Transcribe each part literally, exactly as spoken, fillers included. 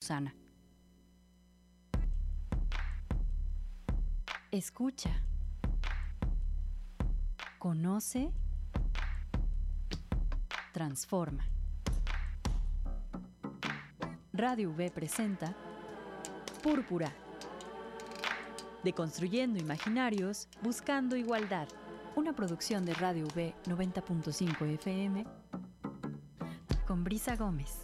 Veracruzana. Escucha. Conoce. Transforma. Radio V presenta Púrpura. Deconstruyendo imaginarios, buscando igualdad. Una producción de Radio V noventa punto cinco F M con Brisa Gómez.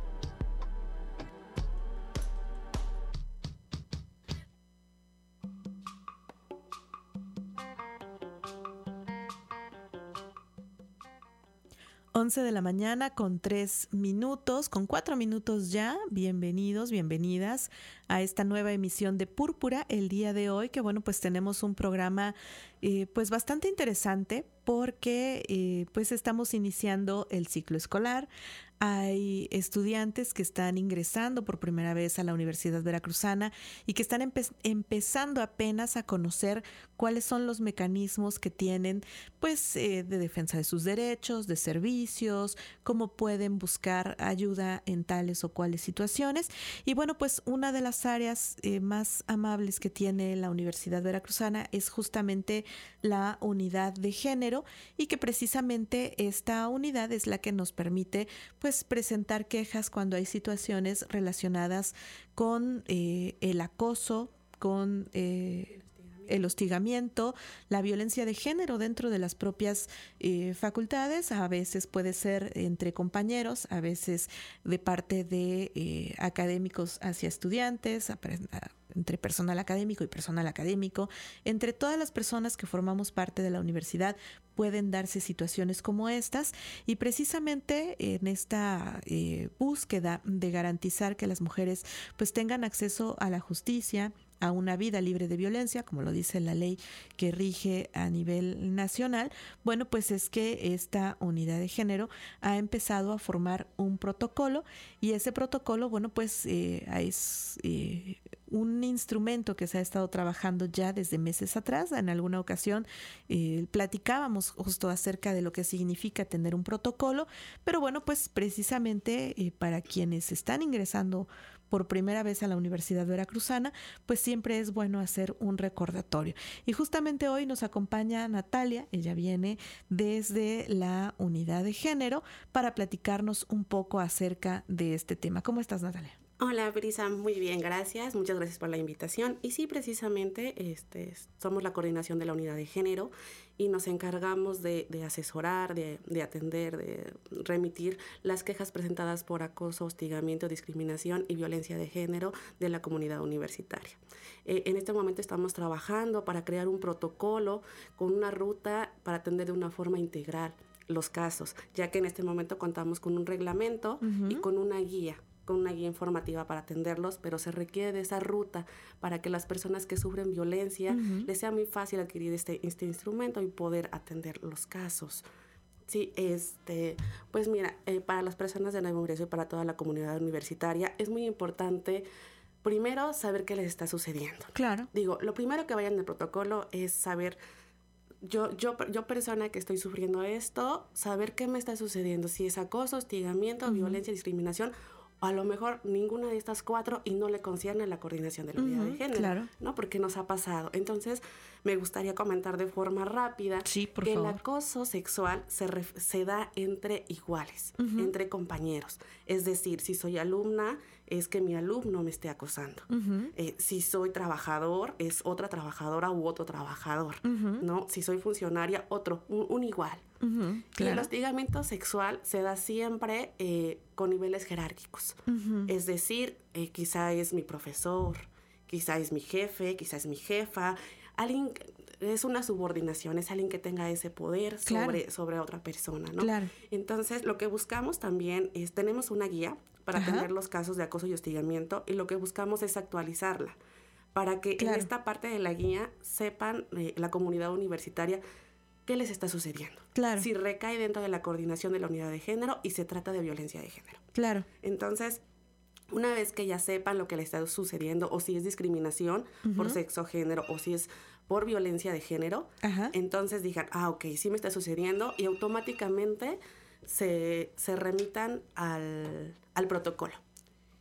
once de la mañana con tres minutos, con cuatro minutos ya. Bienvenidos, bienvenidas a esta nueva emisión de Púrpura el día de hoy, que bueno, pues tenemos un programa eh, pues bastante interesante porque eh, pues estamos iniciando el ciclo escolar. Hay estudiantes que están ingresando por primera vez a la Universidad Veracruzana y que están empe- empezando apenas a conocer cuáles son los mecanismos que tienen pues eh, de defensa de sus derechos, de servicios, cómo pueden buscar ayuda en tales o cuales situaciones. Y bueno, pues una de las áreas eh, más amables que tiene la Universidad Veracruzana es justamente la unidad de género, y que precisamente esta unidad es la que nos permite pues presentar quejas cuando hay situaciones relacionadas con eh, el acoso, con eh, el hostigamiento, la violencia de género dentro de las propias eh, facultades. A veces puede ser entre compañeros, a veces de parte de eh, académicos hacia estudiantes, a, a, entre personal académico y personal académico. Entre todas las personas que formamos parte de la universidad pueden darse situaciones como estas, y precisamente en esta eh, búsqueda de garantizar que las mujeres pues tengan acceso a la justicia, a una vida libre de violencia, como lo dice la ley que rige a nivel nacional, bueno, pues es que esta unidad de género ha empezado a formar un protocolo, y ese protocolo, bueno, pues eh, es eh, un instrumento que se ha estado trabajando ya desde meses atrás. En alguna ocasión eh, platicábamos justo acerca de lo que significa tener un protocolo, pero bueno, pues precisamente eh, para quienes están ingresando por primera vez a la Universidad Veracruzana, pues siempre es bueno hacer un recordatorio. Y justamente hoy nos acompaña Natalia. Ella viene desde la unidad de género para platicarnos un poco acerca de este tema. ¿Cómo estás, Natalia? Hola, Brisa, muy bien, gracias. Muchas gracias por la invitación. Y sí, precisamente este, somos la coordinación de la unidad de género y nos encargamos de, de asesorar, de, de atender, de remitir las quejas presentadas por acoso, hostigamiento, discriminación y violencia de género de la comunidad universitaria. Eh, en este momento estamos trabajando para crear un protocolo con una ruta para atender de una forma integral los casos, ya que en este momento contamos con un reglamento uh-huh. y con una guía. con una guía informativa para atenderlos, pero se requiere de esa ruta para que las personas que sufren violencia uh-huh. les sea muy fácil adquirir este, este instrumento y poder atender los casos. Sí, este, pues mira, eh, para las personas de nuevo ingreso y para toda la comunidad universitaria es muy importante primero saber qué les está sucediendo. Claro. Digo, lo primero que vayan en el protocolo es saber, yo, yo, yo persona que estoy sufriendo esto, saber qué me está sucediendo, si es acoso, hostigamiento, uh-huh. violencia, discriminación, o a lo mejor ninguna de estas cuatro y no le concierne la coordinación de la unidad uh-huh, de género, claro. ¿no? Porque nos ha pasado. Entonces, me gustaría comentar de forma rápida sí, por que favor. el acoso sexual se, ref- se da entre iguales, uh-huh. entre compañeros. Es decir, si soy alumna, es que mi alumno me esté acosando. Uh-huh. Eh, si soy trabajador, es otra trabajadora u otro trabajador, uh-huh. ¿no? Si soy funcionaria, otro, un, un igual. Uh-huh, claro. Y el hostigamiento sexual se da siempre eh, con niveles jerárquicos. Uh-huh. Es decir, eh, quizá es mi profesor, quizá es mi jefe, quizá es mi jefa. Alguien, es una subordinación, es alguien que tenga ese poder claro. sobre, sobre otra persona, ¿no? Claro. Entonces, lo que buscamos también es, tenemos una guía para Ajá. atender los casos de acoso y hostigamiento, y lo que buscamos es actualizarla para que claro. en esta parte de la guía sepan eh, la comunidad universitaria qué les está sucediendo. Claro. Si recae dentro de la coordinación de la unidad de género y se trata de violencia de género. Claro. Entonces, una vez que ya sepan lo que les está sucediendo, o si es discriminación uh-huh. por sexo, género, o si es por violencia de género, Ajá. entonces digan, ah, ok, sí me está sucediendo, y automáticamente se, se remitan al, al protocolo.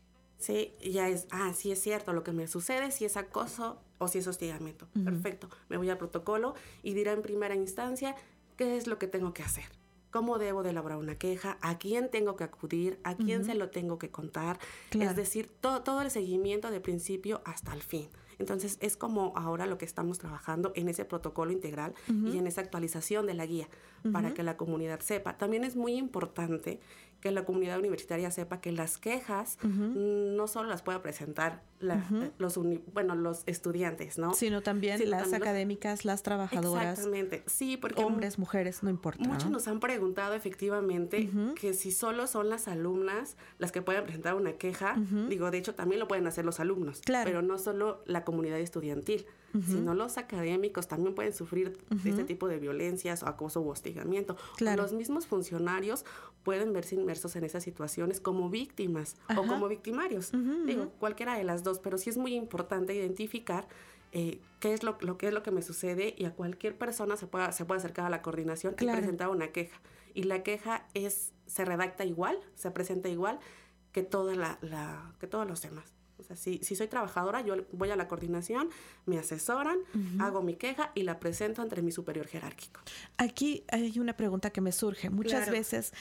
Sí, ya es, ah, sí es cierto, lo que me sucede, si es acoso o si es hostigamiento. Uh-huh. Perfecto, me voy al protocolo y dirá en primera instancia qué es lo que tengo que hacer. ¿Cómo debo de elaborar una queja? ¿A quién tengo que acudir? ¿A quién uh-huh. se lo tengo que contar? Claro. Es decir, todo, todo el seguimiento de principio hasta el fin. Entonces, es como ahora lo que estamos trabajando en ese protocolo integral uh-huh. y en esa actualización de la guía uh-huh. para que la comunidad sepa. También es muy importante que la comunidad universitaria sepa que las quejas uh-huh. no solo las pueda presentar la, uh-huh. los, uni, bueno, los estudiantes, ¿no? Sino también Sino las también académicas, los... las trabajadoras. Exactamente, sí, porque... Hombres, mujeres, no importa. Muchos ¿no? nos han preguntado efectivamente uh-huh. que si solo son las alumnas las que pueden presentar una queja, uh-huh. digo, de hecho también lo pueden hacer los alumnos, claro. pero no solo la comunidad estudiantil, uh-huh. sino los académicos también pueden sufrir uh-huh. de este tipo de violencias, o acoso u hostigamiento. Claro. Los mismos funcionarios pueden verse inmersos en esas situaciones como víctimas Ajá. o como victimarios. Uh-huh, Digo, uh-huh. cualquiera de las dos, pero sí es muy importante identificar eh, qué es lo, lo que es lo que me sucede y a cualquier persona se pueda, se puede acercar a la coordinación claro. y presentar una queja. Y la queja es, se redacta igual, se presenta igual que, toda la, la, que todos los demás. O sea, si, si soy trabajadora, yo voy a la coordinación, me asesoran, uh-huh. hago mi queja y la presento ante mi superior jerárquico. Aquí hay una pregunta que me surge. Muchas claro. veces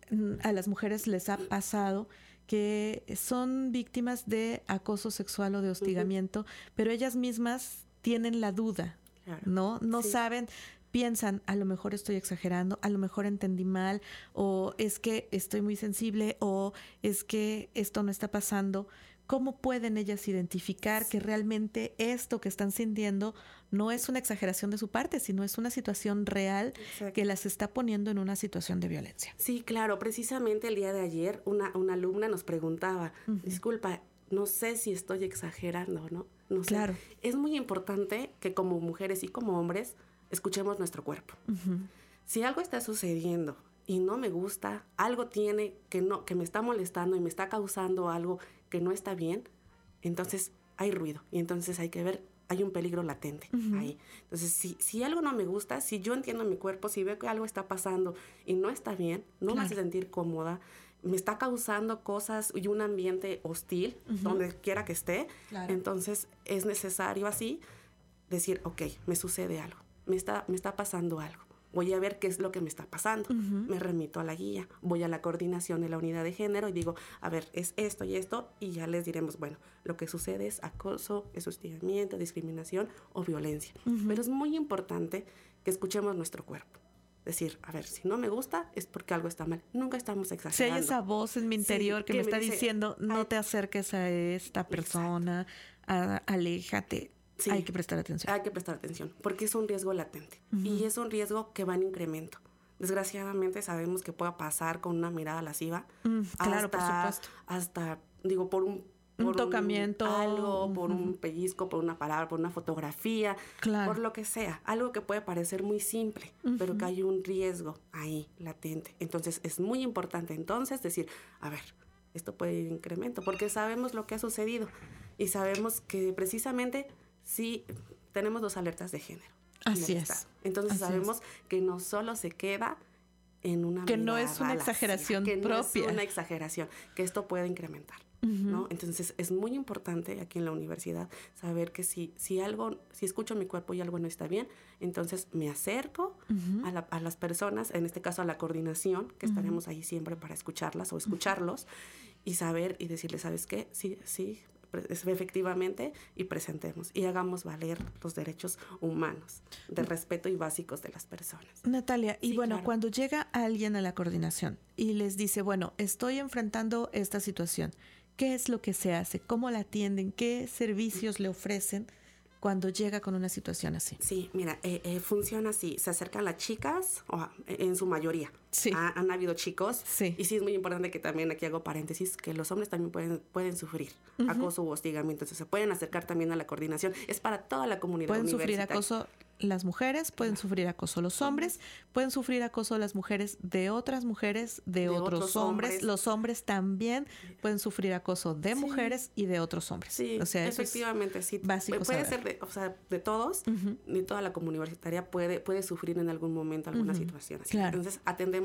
a las mujeres les ha pasado que son víctimas de acoso sexual o de hostigamiento, uh-huh. pero ellas mismas tienen la duda, claro. ¿no? No sí. saben, piensan, a lo mejor estoy exagerando, a lo mejor entendí mal, o es que estoy muy sensible, o es que esto no está pasando. ¿Cómo pueden ellas identificar que realmente esto que están sintiendo no es una exageración de su parte, sino es una situación real Exacto. que las está poniendo en una situación de violencia? Sí, claro. Precisamente el día de ayer una, una alumna nos preguntaba, uh-huh. disculpa, no sé si estoy exagerando, ¿no? No sé. Claro. Es muy importante que como mujeres y como hombres escuchemos nuestro cuerpo. Uh-huh. Si algo está sucediendo y no me gusta, algo tiene que no que me está molestando y me está causando algo que no está bien, entonces hay ruido y entonces hay que ver, hay un peligro latente uh-huh. ahí. Entonces, si, si algo no me gusta, si yo entiendo mi cuerpo, si veo que algo está pasando y no está bien, no claro. me hace sentir cómoda, me está causando cosas y un ambiente hostil, uh-huh. donde quiera que esté, claro. entonces es necesario así decir, ok, me sucede algo, me está, me está pasando algo. Voy a ver qué es lo que me está pasando. Uh-huh. Me remito a la guía, voy a la coordinación de la unidad de género y digo, a ver, es esto y esto, y ya les diremos, bueno, lo que sucede es acoso, es hostigamiento, discriminación o violencia. Uh-huh. Pero es muy importante que escuchemos nuestro cuerpo. Decir, a ver, si no me gusta es porque algo está mal. Nunca estamos exagerando. Si hay esa voz en mi interior sí, que, que me está dice, diciendo, no ay, te acerques a esta persona, a, aléjate. Sí, hay que prestar atención. Hay que prestar atención, porque es un riesgo latente uh-huh. y es un riesgo que va en incremento. Desgraciadamente sabemos que puede pasar con una mirada lasciva. Mm, claro, hasta, por supuesto. Hasta, digo, por un... Por un tocamiento. Un, algo, por uh-huh. un pellizco, por una palabra, por una fotografía, claro. por lo que sea. Algo que puede parecer muy simple, uh-huh. pero que hay un riesgo ahí latente. Entonces, es muy importante entonces decir, a ver, esto puede ir en incremento, porque sabemos lo que ha sucedido y sabemos que precisamente... sí tenemos dos alertas de género. Así es. Entonces Así sabemos es. que no solo se queda en una que no es una exageración que propia. No es una exageración, que esto puede incrementar, uh-huh. ¿no? Entonces es muy importante aquí en la universidad saber que si, si algo, si escucho mi cuerpo y algo no está bien, entonces me acerco uh-huh. a, la, a las personas, en este caso a la coordinación, que uh-huh. estaremos ahí siempre para escucharlas o escucharlos uh-huh. y saber y decirles, ¿sabes qué? Sí, sí, efectivamente, y presentemos y hagamos valer los derechos humanos de respeto y básicos de las personas. Natalia, y sí, bueno, claro. cuando llega alguien a la coordinación y les dice, bueno, estoy enfrentando esta situación, ¿qué es lo que se hace? ¿Cómo la atienden? ¿Qué servicios le ofrecen cuando llega con una situación así? Sí, mira, eh, eh, funciona así. Se acercan las chicas, o, en su mayoría. Sí. Ha, han habido chicos. Sí. Y sí es muy importante que también aquí hago paréntesis, que los hombres también pueden, pueden sufrir uh-huh. acoso u hostigamiento. Entonces se pueden acercar también a la coordinación. Es para toda la comunidad pueden universitaria. Pueden sufrir acoso las mujeres, pueden sufrir acoso los hombres, pueden sufrir acoso las mujeres de otras mujeres, de, de otros, otros hombres. hombres. Los hombres también pueden sufrir acoso de sí. mujeres y de otros hombres. Sí, o sea, efectivamente, sí. Básico puede saber. ser de, o sea, de todos, uh-huh. ni toda la comunidad universitaria puede, puede sufrir en algún momento alguna uh-huh. situación así. Claro. Entonces, atendemos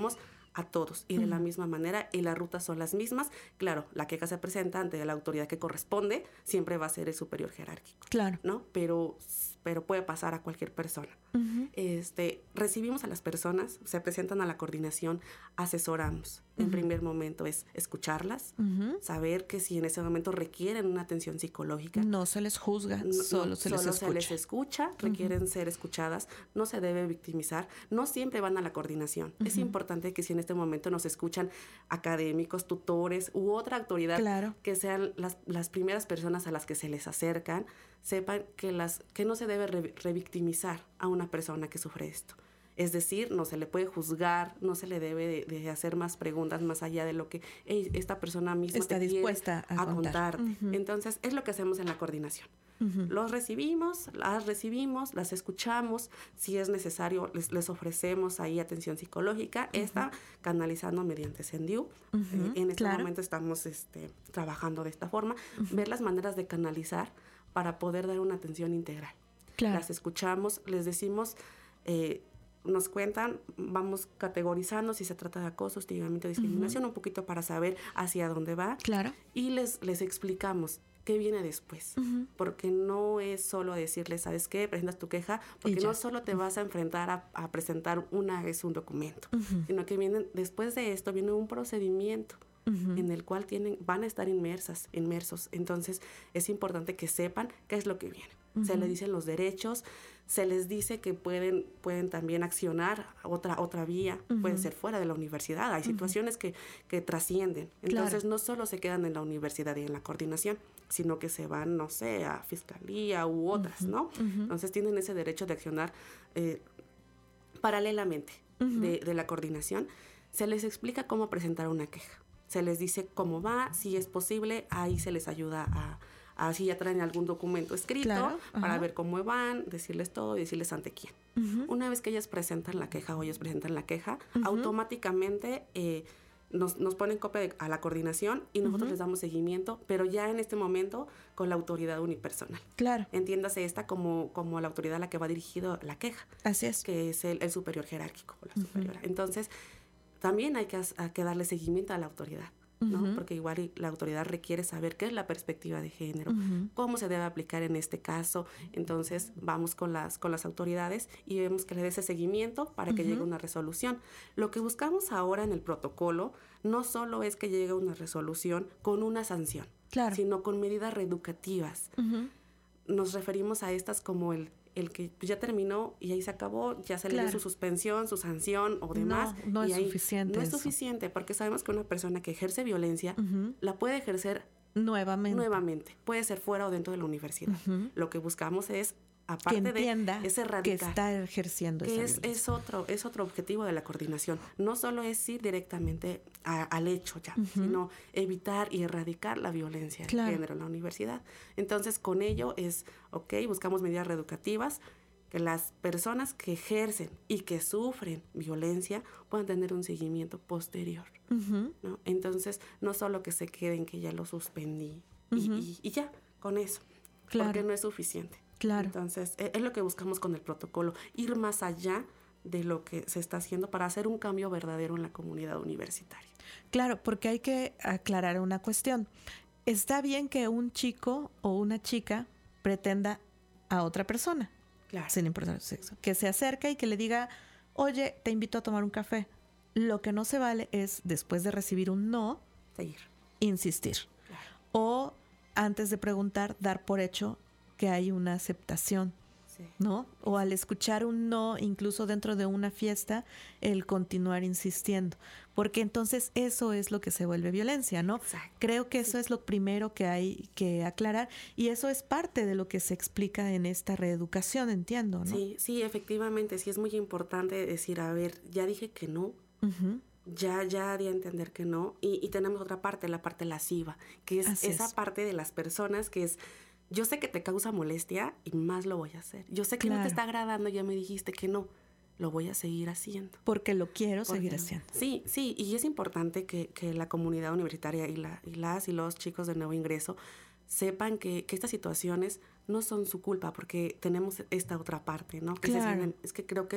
a todos y de uh-huh. la misma manera, y las rutas son las mismas. Claro, la queja se presenta ante la autoridad que corresponde, siempre va a ser el superior jerárquico. Claro. ¿No? Pero, pero puede pasar a cualquier persona. Uh-huh. Este, recibimos a las personas, se presentan a la coordinación, asesoramos. Uh-huh. En primer momento es escucharlas, uh-huh. saber que si en ese momento requieren una atención psicológica. No se les juzga, no, solo no, se solo les escucha. se les escucha, requieren uh-huh. ser escuchadas, no se debe victimizar, no siempre van a la coordinación. Uh-huh. Es importante que si en este momento nos escuchan académicos, tutores u otra autoridad, claro. que sean las, las primeras personas a las que se les acercan, sepan que, las, que no se debe re, revictimizar a una persona que sufre esto. Es decir, no se le puede juzgar, no se le debe de, de hacer más preguntas más allá de lo que hey, esta persona misma está te dispuesta a, a contar. contarte. Uh-huh. Entonces, es lo que hacemos en la coordinación. Uh-huh. Los recibimos, las recibimos, las escuchamos. Si es necesario, les, les ofrecemos ahí atención psicológica. Uh-huh. Esta canalizando mediante Sendiu. Uh-huh. Eh, en este claro. momento estamos este, trabajando de esta forma. Uh-huh. Ver las maneras de canalizar para poder dar una atención integral. Claro. Las escuchamos, les decimos... Eh, nos cuentan, vamos categorizando si se trata de acoso, hostigamiento, discriminación, uh-huh. un poquito para saber hacia dónde va. Claro. Y les, les explicamos qué viene después. Uh-huh. Porque no es solo decirles, ¿sabes qué? Presentas tu queja, porque no solo te vas a enfrentar a, a presentar una vez un documento, uh-huh. sino que vienen, después de esto viene un procedimiento. Uh-huh. En el cual tienen, van a estar inmersas, inmersos. Entonces, es importante que sepan qué es lo que viene. Uh-huh. Se les dicen los derechos, se les dice que pueden, pueden también accionar otra, otra vía, uh-huh. puede ser fuera de la universidad. Hay uh-huh. situaciones que, que trascienden. Entonces, claro. no solo se quedan en la universidad y en la coordinación, sino que se van, no sé, a fiscalía u otras, uh-huh. ¿no? Uh-huh. Entonces, tienen ese derecho de accionar eh, paralelamente uh-huh. de, de la coordinación. Se les explica cómo presentar una queja. Se les dice cómo va, si es posible, ahí se les ayuda a, a si ya traen algún documento escrito, claro, para ver cómo van, decirles todo y decirles ante quién. Uh-huh. Una vez que ellas presentan la queja o ellos presentan la queja, uh-huh. automáticamente eh, nos, nos ponen copia de, a la coordinación y nosotros uh-huh. les damos seguimiento, pero ya en este momento con la autoridad unipersonal. Claro. Entiéndase esta como, como la autoridad a la que va dirigido la queja. Así es. Que es el, el superior jerárquico o la uh-huh. superiora. Entonces, también hay que, hay que darle seguimiento a la autoridad, ¿no? Uh-huh. Porque igual la autoridad requiere saber qué es la perspectiva de género, uh-huh. cómo se debe aplicar en este caso. Entonces, vamos con las, con las autoridades y vemos que le dé ese seguimiento para que uh-huh. llegue una resolución. Lo que buscamos ahora en el protocolo no solo es que llegue una resolución con una sanción, claro. sino con medidas reeducativas. Uh-huh. Nos referimos a estas como el el que ya terminó y ahí se acabó, ya se claro. le dio su suspensión, su sanción o demás. No, no y es ahí suficiente. No es eso. suficiente porque sabemos que una persona que ejerce violencia uh-huh. la puede ejercer nuevamente. nuevamente. Puede ser fuera o dentro de la universidad. Uh-huh. Lo que buscamos es, aparte que entienda de es erradicar, que está ejerciendo que esa es, es, otro, es otro objetivo de la coordinación. No solo es ir directamente a, al hecho ya, uh-huh. sino evitar y erradicar la violencia claro. de género en la universidad. Entonces, con ello es, ok, buscamos medidas reeducativas, que las personas que ejercen y que sufren violencia puedan tener un seguimiento posterior, uh-huh. ¿no? Entonces, no solo que se queden que ya lo suspendí uh-huh. y, y, y ya, con eso, claro. porque no es suficiente. Claro. Entonces, es, es lo que buscamos con el protocolo, ir más allá de lo que se está haciendo para hacer un cambio verdadero en la comunidad universitaria. Claro, porque hay que aclarar una cuestión. Está bien que un chico o una chica pretenda a otra persona, claro. sin importar su sexo, que se acerca y que le diga, oye, te invito a tomar un café. Lo que no se vale es, después de recibir un no, seguir, insistir. Claro. O, antes de preguntar, dar por hecho que hay una aceptación, sí. ¿no? O al escuchar un no, incluso dentro de una fiesta, el continuar insistiendo. Porque entonces eso es lo que se vuelve violencia, ¿no? Exacto. Creo que eso sí. es lo primero que hay que aclarar y eso es parte de lo que se explica en esta reeducación, entiendo, ¿no? Sí, sí, efectivamente, sí es muy importante decir, a ver, ya dije que no, uh-huh. ya, ya di a entender que no, y, y tenemos otra parte, la parte lasciva, que es Así esa es. parte de las personas que es, yo sé que te causa molestia y más lo voy a hacer. Yo sé que claro. no te está agradando, ya me dijiste que no. Lo voy a seguir haciendo. Porque lo quiero Porque, seguir haciendo. Sí, sí, y es importante que, que la comunidad universitaria y, la, y las y los chicos de nuevo ingreso sepan que, que estas situaciones no son su culpa, porque tenemos esta otra parte, ¿no? Que claro. se, es que creo que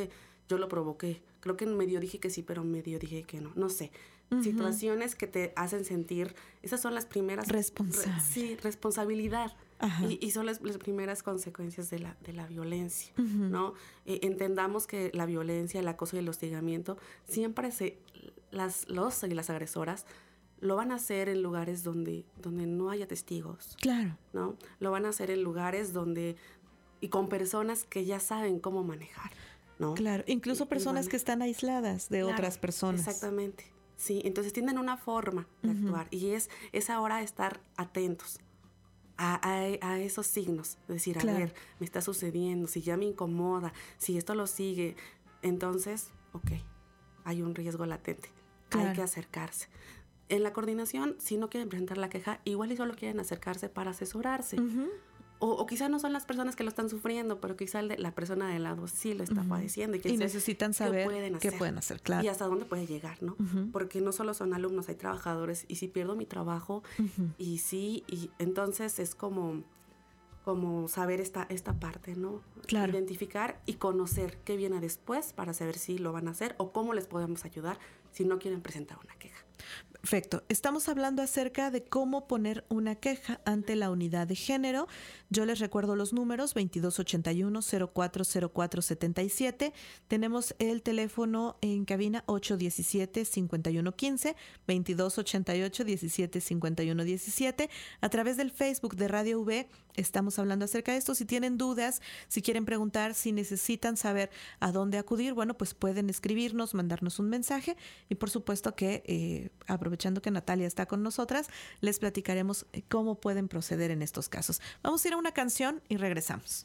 yo lo provoqué. Creo que medio dije que sí, pero medio dije que no. No sé. Uh-huh. Situaciones que te hacen sentir, esas son las primeras... Responsable. Re, sí, responsabilidad. Y, y son las, las primeras consecuencias de la, de la violencia, uh-huh. ¿no? Eh, entendamos que la violencia, el acoso y el hostigamiento, siempre se, las, los y las agresoras lo van a hacer en lugares donde, donde no haya testigos. Claro. ¿No? Lo van a hacer en lugares donde, y con personas que ya saben cómo manejar, ¿no? Claro, incluso personas que están aisladas de claro, otras personas. Exactamente, sí. Entonces tienen una forma de uh-huh. actuar y es, es ahora estar atentos. A, a, a esos signos, decir, claro. a ver, me está sucediendo, si ya me incomoda, si esto lo sigue, entonces, ok, hay un riesgo latente, claro. hay que acercarse. En la coordinación, si no quieren presentar la queja, igual y solo quieren acercarse para asesorarse. Uh-huh. O, o quizá no son las personas que lo están sufriendo, pero quizá el de, la persona de lado sí lo está uh-huh. padeciendo. Y, y necesitan saber qué pueden, qué pueden hacer, claro. Y hasta dónde puede llegar, ¿no? Uh-huh. Porque no solo son alumnos, hay trabajadores. Y si pierdo mi trabajo, uh-huh. y sí, y entonces es como, como saber esta, esta parte, ¿no? Claro. Identificar y conocer qué viene después para saber si lo van a hacer o cómo les podemos ayudar si no quieren presentar una queja. Perfecto. Estamos hablando acerca de cómo poner una queja ante la unidad de género. Yo les recuerdo los números veintidós ochenta y uno, cero cuatro cero cuatro setenta y siete. Tenemos el teléfono en cabina ocho diecisiete, cincuenta y uno quince, veintidós ochenta y ocho, diecisiete cincuenta y uno diecisiete. A través del Facebook de Radio V estamos hablando acerca de esto. Si tienen dudas, si quieren preguntar, si necesitan saber a dónde acudir, bueno, pues pueden escribirnos, mandarnos un mensaje y por supuesto que eh, aprovechando que Natalia está con nosotras, les platicaremos cómo pueden proceder en estos casos. Vamos a ir a una canción y regresamos.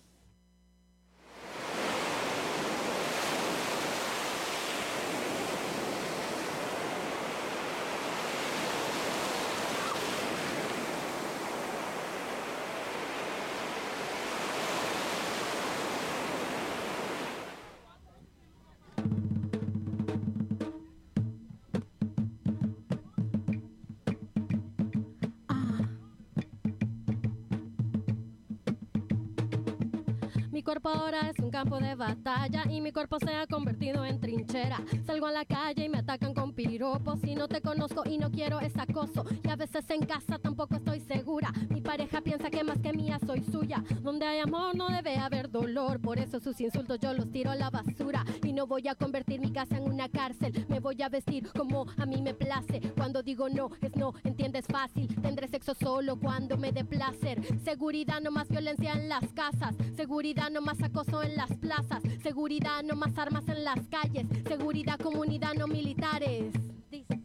Mi cuerpo ahora es un campo de batalla y mi cuerpo se ha convertido en trinchera. Salgo a la calle y me atacan con piropos. Si no te conozco y no quiero es acoso. Y a veces en casa tampoco estoy segura. Mi pareja piensa que más que mía soy suya. Donde hay amor no debe haber dolor. Por eso sus insultos yo los tiro a la basura. Y no voy a convertir mi casa en una cárcel. Me voy a vestir como a mí me place. Cuando digo no es no, entiendes fácil. Tendré sexo solo cuando me dé placer. Seguridad, no más violencia en las casas. Seguridad, no más acoso en las plazas. Seguridad, no más armas en las calles. Seguridad, comunidad, no militares. Dice.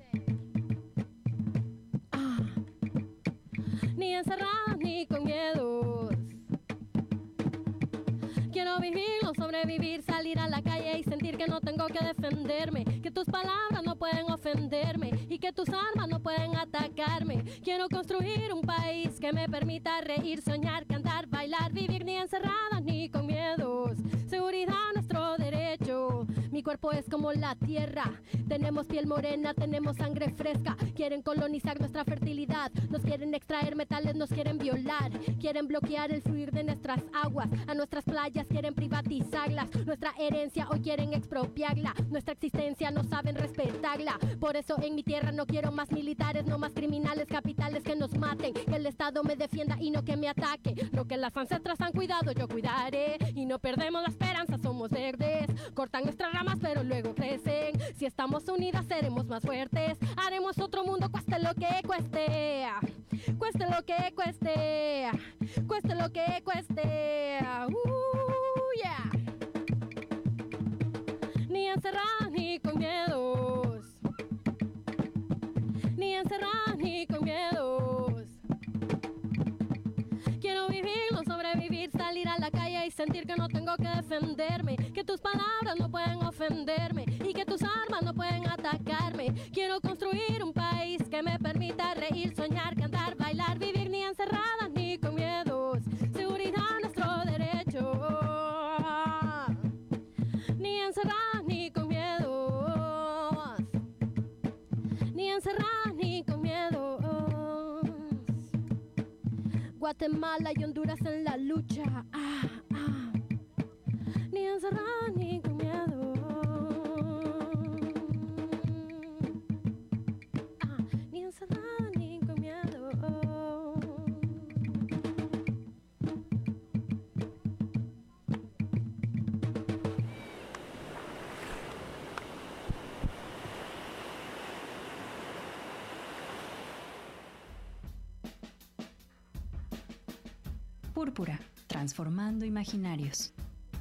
Ah. Ni encerradas ni con miedos. Quiero vivir, no sobrevivir, salir a la calle y sentir que no tengo que defenderme, que tus palabras no pueden ofenderme y que tus armas no pueden atacarme. Quiero construir un país que me permita reír, soñar, cantar, bailar, vivir ni encerradas ni con miedos. Seguridad, nuestro derecho. Mi cuerpo es como la tierra. Tenemos piel morena, tenemos sangre fresca. Quieren colonizar nuestra fertilidad. Nos quieren extraer metales, nos quieren violar. Quieren bloquear el fluir de nuestras aguas. A nuestras playas quieren privatizarlas. Nuestra herencia hoy quieren expropiarla. Nuestra existencia no saben respetarla. Por eso en mi tierra no quiero más militares, no más criminales capitales que nos maten. Que el Estado me defienda y no que me ataque. Lo que las ancestras han cuidado yo cuidaré. Y no perdemos la esperanza, somos verdes. Cortan nuestras ramas pero luego crecen. Si estamos unidas seremos más fuertes. Haremos otro mundo cueste lo que cueste. Cueste lo que cueste. Cueste lo que cueste. Uh, yeah. Ni encerradas ni con miedos. Ni encerradas ni con miedos. Quiero vivir, no sobrevivir, salir a la calle y sentir que no tengo que defenderme, que tus palabras no pueden ofenderme y que tus armas no pueden atacarme. Quiero construir un país que me permita reír, soñar, cantar, bailar, vivir ni encerradas ni con miedos. Seguridad, nuestro derecho. Ni encerradas ni con miedos. Ni encerradas ni con miedos. Guatemala y Honduras en la lucha. Ah, ah. Ni encerradas ni con miedo. Púrpura, transformando imaginarios.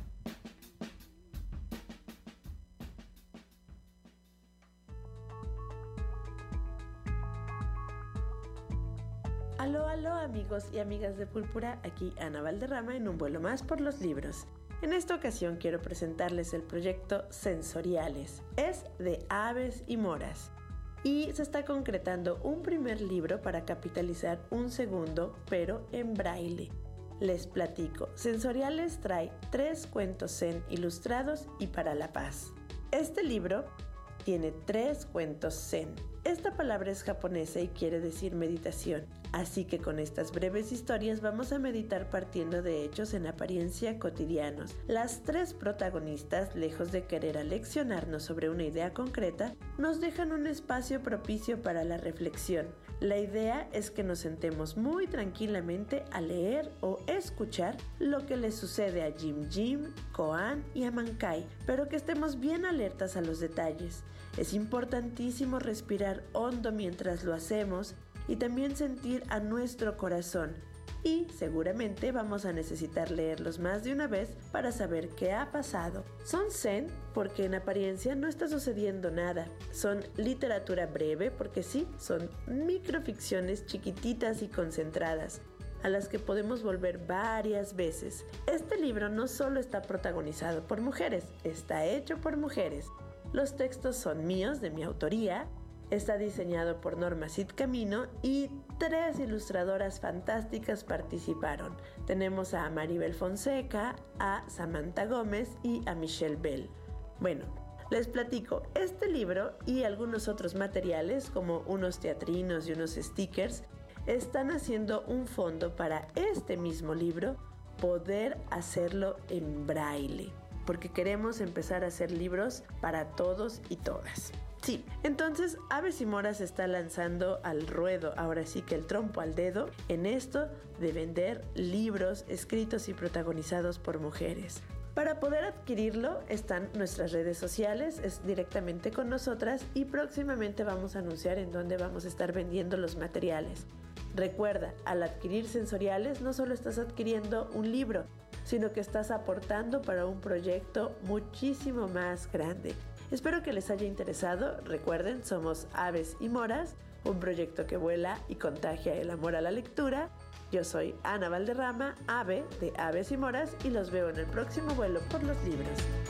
Aló, aló amigos y amigas de Púrpura, aquí Ana Valderrama en un vuelo más por los libros. En esta ocasión quiero presentarles el proyecto Sensoriales. Es de Aves y Moras y se está concretando un primer libro para capitalizar un segundo, pero en braille. Les platico, Sensoriales trae tres cuentos zen ilustrados y para la paz. Este libro tiene tres cuentos zen. Esta palabra es japonesa y quiere decir meditación, así que con estas breves historias vamos a meditar partiendo de hechos en apariencia cotidianos. Las tres protagonistas, lejos de querer aleccionarnos sobre una idea concreta, nos dejan un espacio propicio para la reflexión. La idea es que nos sentemos muy tranquilamente a leer o escuchar lo que le sucede a Jim Jim, Koan y a Mankai, pero que estemos bien alertas a los detalles. Es importantísimo respirar hondo mientras lo hacemos y también sentir a nuestro corazón. Y seguramente vamos a necesitar leerlos más de una vez para saber qué ha pasado. Son zen porque en apariencia no está sucediendo nada. Son literatura breve porque sí, son microficciones chiquititas y concentradas, a las que podemos volver varias veces. Este libro no solo está protagonizado por mujeres, está hecho por mujeres. Los textos son míos, de mi autoría. Está diseñado por Norma Cid Camino y tres ilustradoras fantásticas participaron. Tenemos a Maribel Fonseca, a Samantha Gómez y a Michelle Bell. Bueno, les platico, este libro y algunos otros materiales como unos teatrinos y unos stickers están haciendo un fondo para este mismo libro, poder hacerlo en braille, porque queremos empezar a hacer libros para todos y todas. Sí, entonces Aves y Moras está lanzando al ruedo, ahora sí que el trompo al dedo, en esto de vender libros escritos y protagonizados por mujeres. Para poder adquirirlo están nuestras redes sociales, es directamente con nosotras y próximamente vamos a anunciar en dónde vamos a estar vendiendo los materiales. Recuerda, al adquirir Sensoriales no solo estás adquiriendo un libro, sino que estás aportando para un proyecto muchísimo más grande. Espero que les haya interesado. Recuerden, somos Aves y Moras, un proyecto que vuela y contagia el amor a la lectura. Yo soy Ana Valderrama, ave de Aves y Moras, y los veo en el próximo vuelo por los libros.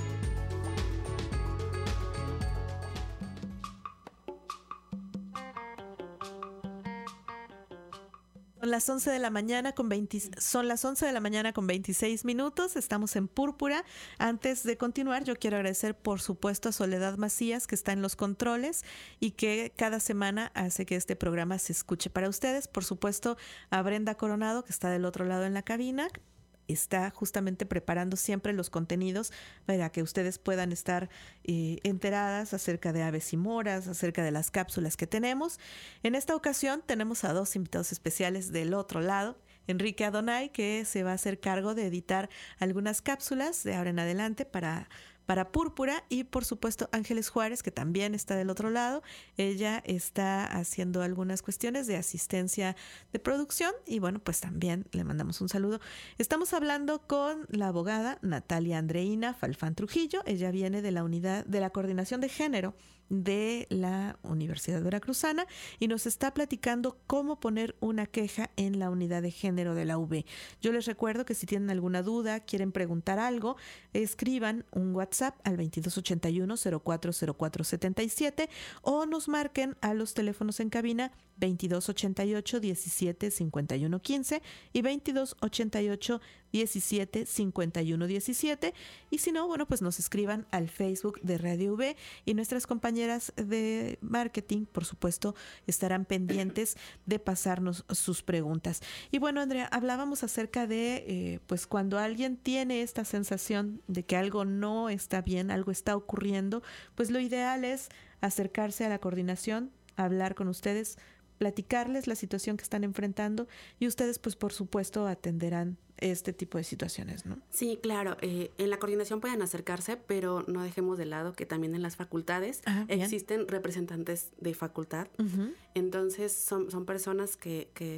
Son las once de la mañana con veinte, son las once de la mañana con veintiséis minutos. Estamos en Púrpura. Antes de continuar, yo quiero agradecer, por supuesto, a Soledad Macías, que está en los controles y que cada semana hace que este programa se escuche para ustedes. Por supuesto, a Brenda Coronado, que está del otro lado en la cabina. Está justamente preparando siempre los contenidos para que ustedes puedan estar eh, enteradas acerca de Aves y Moras, acerca de las cápsulas que tenemos. En esta ocasión tenemos a dos invitados especiales del otro lado. Enrique Adonay, que se va a hacer cargo de editar algunas cápsulas de ahora en adelante para... para Púrpura, y por supuesto Ángeles Juárez, que también está del otro lado. Ella está haciendo algunas cuestiones de asistencia de producción y bueno, pues también le mandamos un saludo. Estamos hablando con la abogada Natalia Andreina Falfán Trujillo. Ella viene de la unidad de la Coordinación de Género de la Universidad Veracruzana y nos está platicando cómo poner una queja en la unidad de género de la U B. Yo les recuerdo que si tienen alguna duda, quieren preguntar algo, escriban un WhatsApp al veintidós ochenta y uno cero cuatro cero cuatro setenta y siete o nos marquen a los teléfonos en cabina veintidós ochenta y ocho diecisiete cincuenta y uno quince y veintidós ochenta y ocho diecisiete cincuenta y uno diecisiete, y si no, bueno, pues nos escriban al Facebook de Radio V y nuestras compañeras de marketing, por supuesto, estarán pendientes de pasarnos sus preguntas. Y bueno, Andrea, hablábamos acerca de eh, pues cuando alguien tiene esta sensación de que algo no está bien, algo está ocurriendo, pues lo ideal es acercarse a la coordinación, hablar con ustedes, platicarles la situación que están enfrentando y ustedes, pues por supuesto, atenderán este tipo de situaciones, ¿no? Sí, claro. Eh, en la coordinación pueden acercarse, pero no dejemos de lado que también en las facultades ah, existen representantes de facultad. Uh-huh. Entonces, son, son personas que, que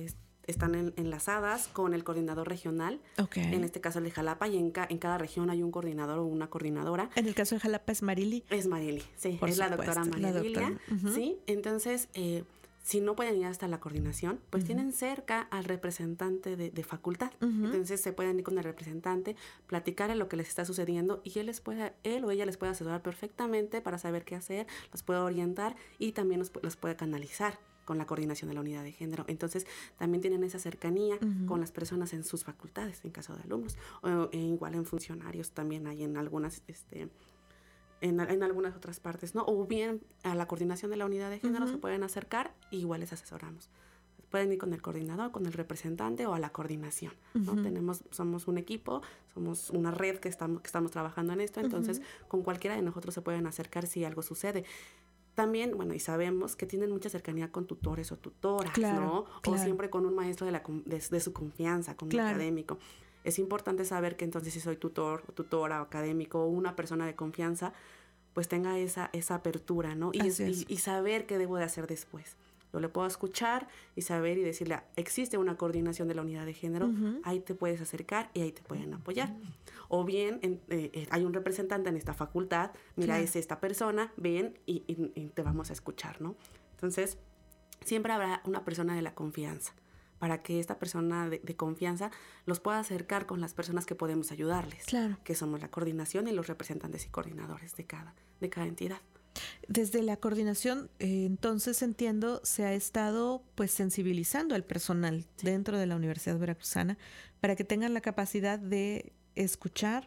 están en, enlazadas con el coordinador regional, okay. en este caso el de Jalapa, y en, ca, en cada región hay un coordinador o una coordinadora. En el caso de Jalapa es Marily. Es Marily, sí, Por es supuesto, la doctora María Lilia, uh-huh. sí, entonces... Eh, si no pueden ir hasta la coordinación, pues uh-huh. tienen cerca al representante de, de facultad. Uh-huh. Entonces se pueden ir con el representante, platicarle lo que les está sucediendo y él les puede, él o ella les puede asesorar perfectamente para saber qué hacer, los puede orientar y también los, los puede canalizar con la coordinación de la unidad de género. Entonces también tienen esa cercanía uh-huh. con las personas en sus facultades, en caso de alumnos, o e igual en funcionarios también hay en algunas... este En, en algunas otras partes, ¿no? O bien a la coordinación de la unidad de género uh-huh. se pueden acercar y igual les asesoramos. Pueden ir con el coordinador, con el representante o a la coordinación, ¿no? Uh-huh. Tenemos, somos un equipo, somos una red que estamos, que estamos trabajando en esto, entonces uh-huh. con cualquiera de nosotros se pueden acercar si algo sucede. También, bueno, y sabemos que tienen mucha cercanía con tutores o tutoras, claro, ¿no? Claro. O siempre con un maestro de, la, de, de su confianza, con claro. un académico. Es importante saber que entonces si soy tutor, o tutora, o académico, o una persona de confianza, pues tenga esa, esa apertura, ¿no? Y, es, y, y saber qué debo de hacer después. Yo le puedo escuchar y saber y decirle, existe una coordinación de la unidad de género, uh-huh. ahí te puedes acercar y ahí te pueden apoyar. Uh-huh. O bien, en, eh, hay un representante en esta facultad, mira, claro. es esta persona, ven y, y, y te vamos a escuchar, ¿no? Entonces, siempre habrá una persona de la confianza, para que esta persona de, de confianza los pueda acercar con las personas que podemos ayudarles, claro. que somos la coordinación y los representantes y coordinadores de cada, de cada entidad. Desde la coordinación, eh, entonces entiendo, se ha estado pues sensibilizando al personal sí. dentro de la Universidad Veracruzana para que tengan la capacidad de escuchar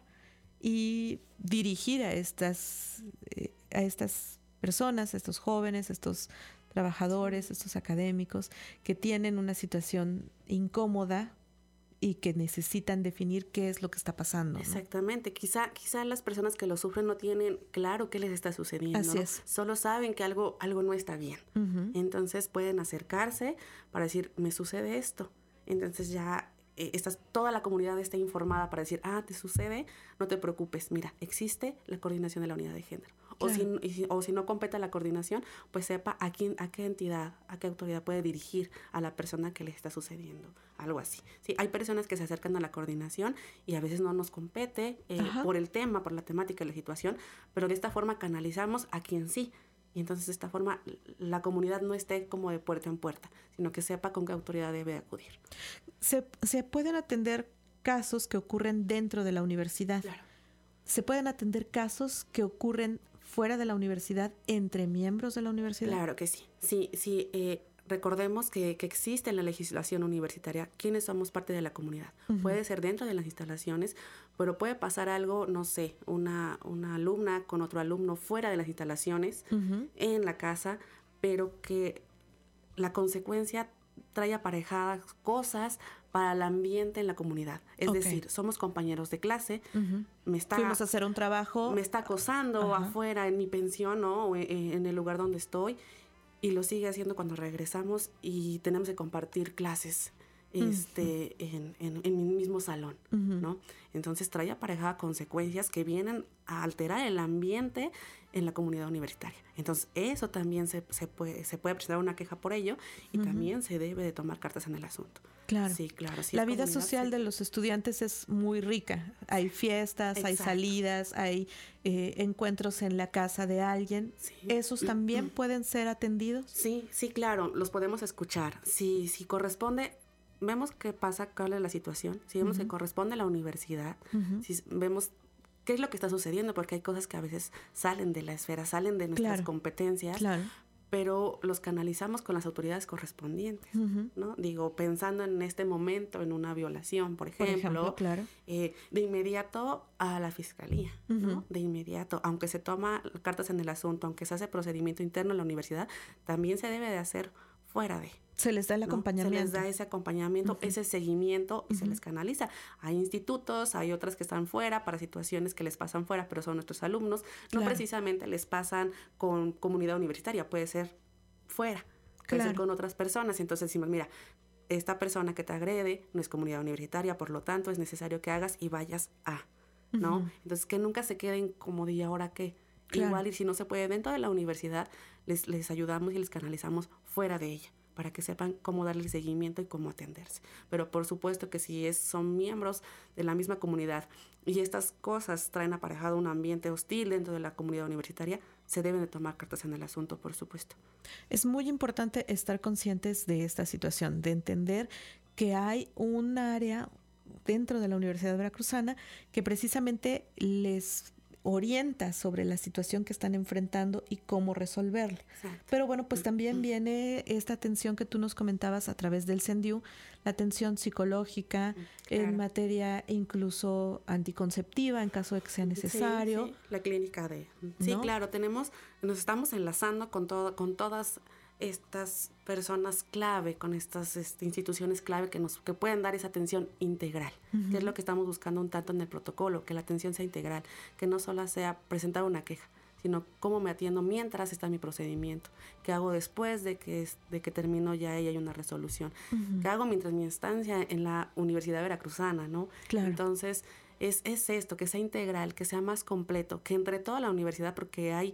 y dirigir a estas, eh, a estas personas, a estos jóvenes, a estos trabajadores, estos académicos que tienen una situación incómoda y que necesitan definir qué es lo que está pasando, ¿no? Exactamente. Quizá, quizá las personas que lo sufren no tienen claro qué les está sucediendo. Así ¿no? es. Solo saben que algo, algo no está bien. Uh-huh. Entonces pueden acercarse para decir, me sucede esto. Entonces ya eh, estás, toda la comunidad está informada para decir, ah, te sucede, no te preocupes. Mira, existe la coordinación de la unidad de género. Claro. O, si, o si no compete la coordinación, pues sepa a, quién, a qué entidad, a qué autoridad puede dirigir a la persona que le está sucediendo, algo así. Sí, hay personas que se acercan a la coordinación y a veces no nos compete eh, por el tema, por la temática de la situación, pero de esta forma canalizamos a quien sí. Y entonces de esta forma la comunidad no esté como de puerta en puerta, sino que sepa con qué autoridad debe acudir. Se, se pueden atender casos que ocurren dentro de la universidad. Claro. Se pueden atender casos que ocurren fuera de la universidad, entre miembros de la universidad. Claro que sí. Sí, sí. Eh, recordemos que, que existe en la legislación universitaria quienes somos parte de la comunidad. Uh-huh. Puede ser dentro de las instalaciones, pero puede pasar algo, no sé, una, una alumna con otro alumno fuera de las instalaciones, uh-huh. en la casa, pero que la consecuencia trae aparejadas cosas para el ambiente en la comunidad. Es okay. decir, somos compañeros de clase, uh-huh. me está, fuimos a hacer un trabajo, me está acosando uh-huh. afuera en mi pensión, ¿no? O en, en el lugar donde estoy, y lo sigue haciendo cuando regresamos y tenemos que compartir clases este, uh-huh. en, en, en mi mismo salón, uh-huh. ¿no? Entonces trae aparejada consecuencias que vienen a alterar el ambiente en la comunidad universitaria. Entonces eso también se, se, puede, se puede presentar una queja por ello y uh-huh. también se debe de tomar cartas en el asunto. Claro. Sí, claro. Sí, la vida social sí. de los estudiantes es muy rica. Hay fiestas, Exacto. hay salidas, hay eh, encuentros en la casa de alguien. Sí. ¿Esos también pueden ser atendidos? Sí, sí, claro. Los podemos escuchar. Si, si corresponde, vemos qué pasa, cuál es la situación. Si vemos uh-huh. que corresponde a la universidad, uh-huh. si vemos qué es lo que está sucediendo, porque hay cosas que a veces salen de la esfera, salen de nuestras claro. competencias. Claro. Pero los canalizamos con las autoridades correspondientes, uh-huh. ¿no? Digo, pensando en este momento, en una violación, por ejemplo, por ejemplo claro. eh, de inmediato a la fiscalía, uh-huh. ¿no? De inmediato, aunque se toma cartas en el asunto, aunque se hace procedimiento interno en la universidad, también se debe de hacer fuera de. Se les da el ¿no? acompañamiento. Se les da ese acompañamiento, uh-huh. ese seguimiento y uh-huh. se les canaliza. Hay institutos, hay otras que están fuera para situaciones que les pasan fuera, pero son nuestros alumnos. No claro. precisamente les pasan con comunidad universitaria, puede ser fuera, puede claro. ser con otras personas. Entonces decimos, mira, esta persona que te agrede no es comunidad universitaria, por lo tanto es necesario que hagas y vayas a, ¿no? Uh-huh. Entonces que nunca se queden como de ¿y ahora qué? Claro. Igual y si no se puede dentro de la universidad, les, les ayudamos y les canalizamos fuera de ella, para que sepan cómo darle seguimiento y cómo atenderse. Pero por supuesto que si es, son miembros de la misma comunidad y estas cosas traen aparejado un ambiente hostil dentro de la comunidad universitaria, se deben de tomar cartas en el asunto, por supuesto. Es muy importante estar conscientes de esta situación, de entender que hay un área dentro de la Universidad Veracruzana que precisamente les orienta sobre la situación que están enfrentando y cómo resolverla. Exacto. Pero bueno, pues también viene esta atención que tú nos comentabas a través del CENDIU, la atención psicológica, claro, en materia incluso anticonceptiva en caso de que sea necesario. Sí, sí. La clínica de... Sí, ¿no? Claro, tenemos, nos estamos enlazando con, todo, con todas estas personas clave, con estas este, instituciones clave que nos que pueden dar esa atención integral, uh-huh. que es lo que estamos buscando un tanto en el protocolo, que la atención sea integral, que no solo sea presentar una queja, sino cómo me atiendo mientras está mi procedimiento, qué hago después de que, de que termino ya y hay una resolución, uh-huh. qué hago mientras mi estancia en la Universidad Veracruzana, ¿no? Claro. Entonces, es, es esto, que sea integral, que sea más completo, que entre toda la universidad, porque hay...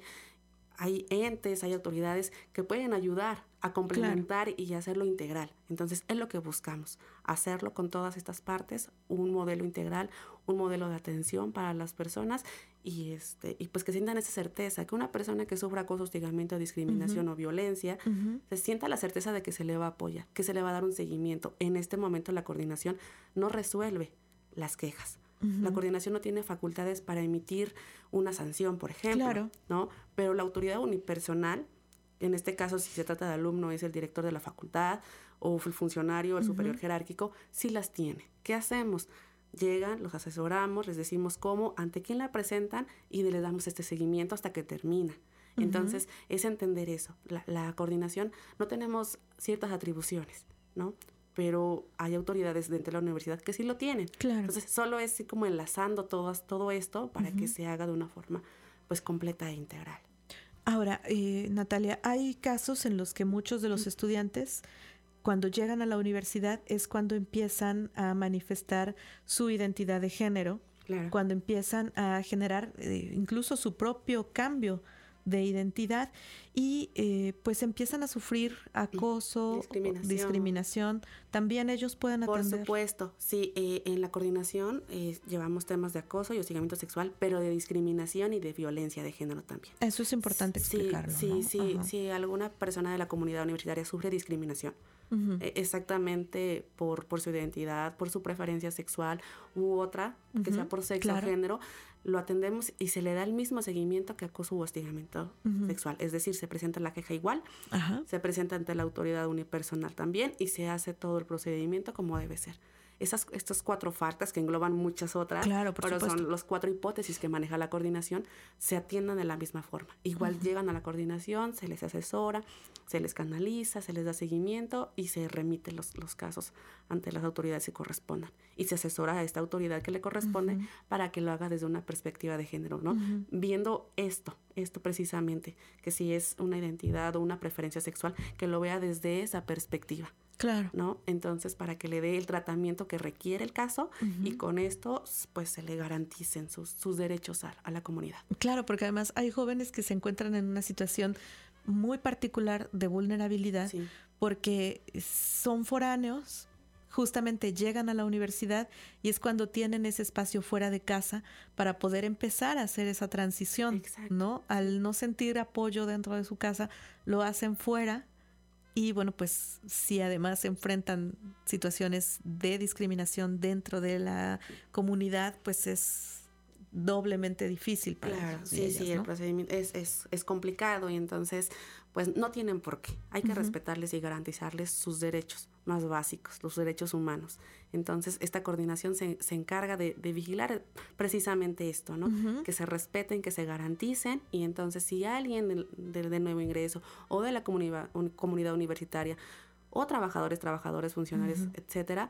hay entes, hay autoridades que pueden ayudar a complementar, claro, y hacerlo integral. Entonces, es lo que buscamos, hacerlo con todas estas partes, un modelo integral, un modelo de atención para las personas y este y pues que sientan esa certeza, que una persona que sufra acoso, hostigamiento, discriminación, uh-huh, o violencia, uh-huh, se sienta la certeza de que se le va a apoyar, que se le va a dar un seguimiento. En este momento la coordinación no resuelve las quejas. Uh-huh. La coordinación no tiene facultades para emitir una sanción, por ejemplo, claro, ¿no? Pero la autoridad unipersonal, en este caso si se trata de alumno es el director de la facultad o el funcionario, el uh-huh, superior jerárquico, sí las tiene. ¿Qué hacemos? Llegan, los asesoramos, les decimos cómo, ante quién la presentan y les damos este seguimiento hasta que termina. Uh-huh. Entonces, es entender eso. La, la coordinación, no tenemos ciertas atribuciones, ¿no? Pero hay autoridades dentro de la universidad que sí lo tienen. Claro. Entonces, solo es así como enlazando todas, todo esto para uh-huh, que se haga de una forma pues completa e integral. Ahora, eh, Natalia, hay casos en los que muchos de los uh-huh, estudiantes, cuando llegan a la universidad, es cuando empiezan a manifestar su identidad de género, claro, cuando empiezan a generar eh, incluso su propio cambio de identidad y eh, pues empiezan a sufrir acoso, discriminación. discriminación. También ellos pueden atender. Por supuesto, sí, eh, en la coordinación eh, llevamos temas de acoso y hostigamiento sexual, pero de discriminación y de violencia de género también. Eso es importante explicarlo. Sí, ¿no? sí, sí, sí, alguna persona de la comunidad universitaria sufre discriminación, uh-huh, eh, exactamente por, por su identidad, por su preferencia sexual u otra, uh-huh, que sea por sexo o claro, género, lo atendemos y se le da el mismo seguimiento que acoso u hostigamiento uh-huh, sexual. Es decir, se presenta la queja igual, uh-huh, se presenta ante la autoridad unipersonal también y se hace todo el procedimiento como debe ser. Esas, estas cuatro faltas que engloban muchas otras, claro, por pero supuesto, son los cuatro hipótesis que maneja la coordinación, se atienden de la misma forma. Igual uh-huh, llegan a la coordinación, se les asesora, se les canaliza, se les da seguimiento y se remiten los, los casos ante las autoridades que correspondan. Y se asesora a esta autoridad que le corresponde uh-huh, para que lo haga desde una perspectiva de género, ¿no? Uh-huh. Viendo esto, esto precisamente, que si es una identidad o una preferencia sexual, que lo vea desde esa perspectiva. Claro. ¿No? Entonces, para que le dé el tratamiento que requiere el caso uh-huh, y con esto, pues, se le garanticen sus, sus derechos a, a la comunidad. Claro, porque además hay jóvenes que se encuentran en una situación muy particular de vulnerabilidad, sí, porque son foráneos, justamente llegan a la universidad y es cuando tienen ese espacio fuera de casa para poder empezar a hacer esa transición. Exacto. ¿No? Al no sentir apoyo dentro de su casa, lo hacen fuera. Y bueno, pues si además se enfrentan situaciones de discriminación dentro de la comunidad, pues es doblemente difícil para claro, ellos. Sí, ellas, sí, ¿no? El procedimiento es, es, es complicado y entonces pues no tienen por qué. Hay que uh-huh, respetarles y garantizarles sus derechos más básicos, los derechos humanos. Entonces esta coordinación se, se encarga de, de vigilar precisamente esto, ¿no? Uh-huh. Que se respeten, que se garanticen y entonces si alguien de, de, de nuevo ingreso o de la comunidad, un, comunidad universitaria o trabajadores, trabajadores, funcionarios, uh-huh, etcétera,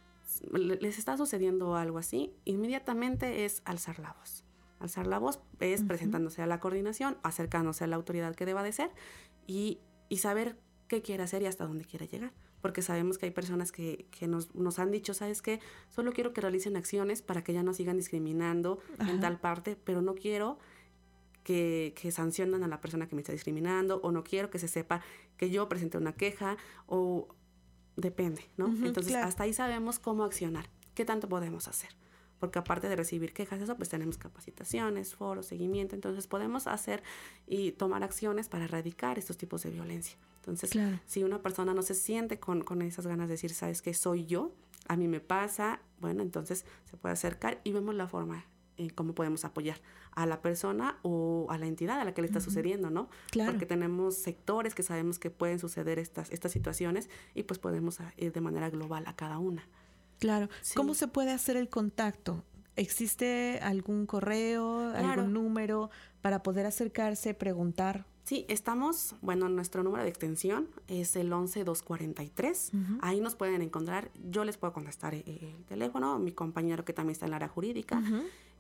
les está sucediendo algo así, inmediatamente es alzar la voz. Alzar la voz es uh-huh, presentándose a la coordinación, acercándose a la autoridad que deba de ser y, y saber qué quiere hacer y hasta dónde quiere llegar. Porque sabemos que hay personas que, que nos, nos han dicho, ¿sabes qué? Solo quiero que realicen acciones para que ya no sigan discriminando uh-huh, en tal parte, pero no quiero que, que sancionan a la persona que me está discriminando, o no quiero que se sepa que yo presenté una queja, o depende, ¿no? Uh-huh, Entonces, claro. hasta ahí sabemos cómo accionar, qué tanto podemos hacer. Porque aparte de recibir quejas, eso, pues tenemos capacitaciones, foros, seguimiento. Entonces, podemos hacer y tomar acciones para erradicar estos tipos de violencia. Entonces, claro. si una persona no se siente con, con esas ganas de decir, ¿sabes qué? Soy yo, a mí me pasa, bueno, entonces se puede acercar y vemos la forma en cómo podemos apoyar a la persona o a la entidad a la que le está uh-huh. sucediendo, ¿no? Claro. Porque tenemos sectores que sabemos que pueden suceder estas, estas situaciones y pues podemos ir de manera global a cada una. Claro. Sí. ¿Cómo se puede hacer el contacto? ¿Existe algún correo, claro. algún número para poder acercarse, preguntar? Sí, estamos, bueno, nuestro número de extensión es el once dos cuarenta y tres. Uh-huh. Ahí nos pueden encontrar. Yo les puedo contestar el, el teléfono, mi compañero que también está en el área jurídica. Uh-huh.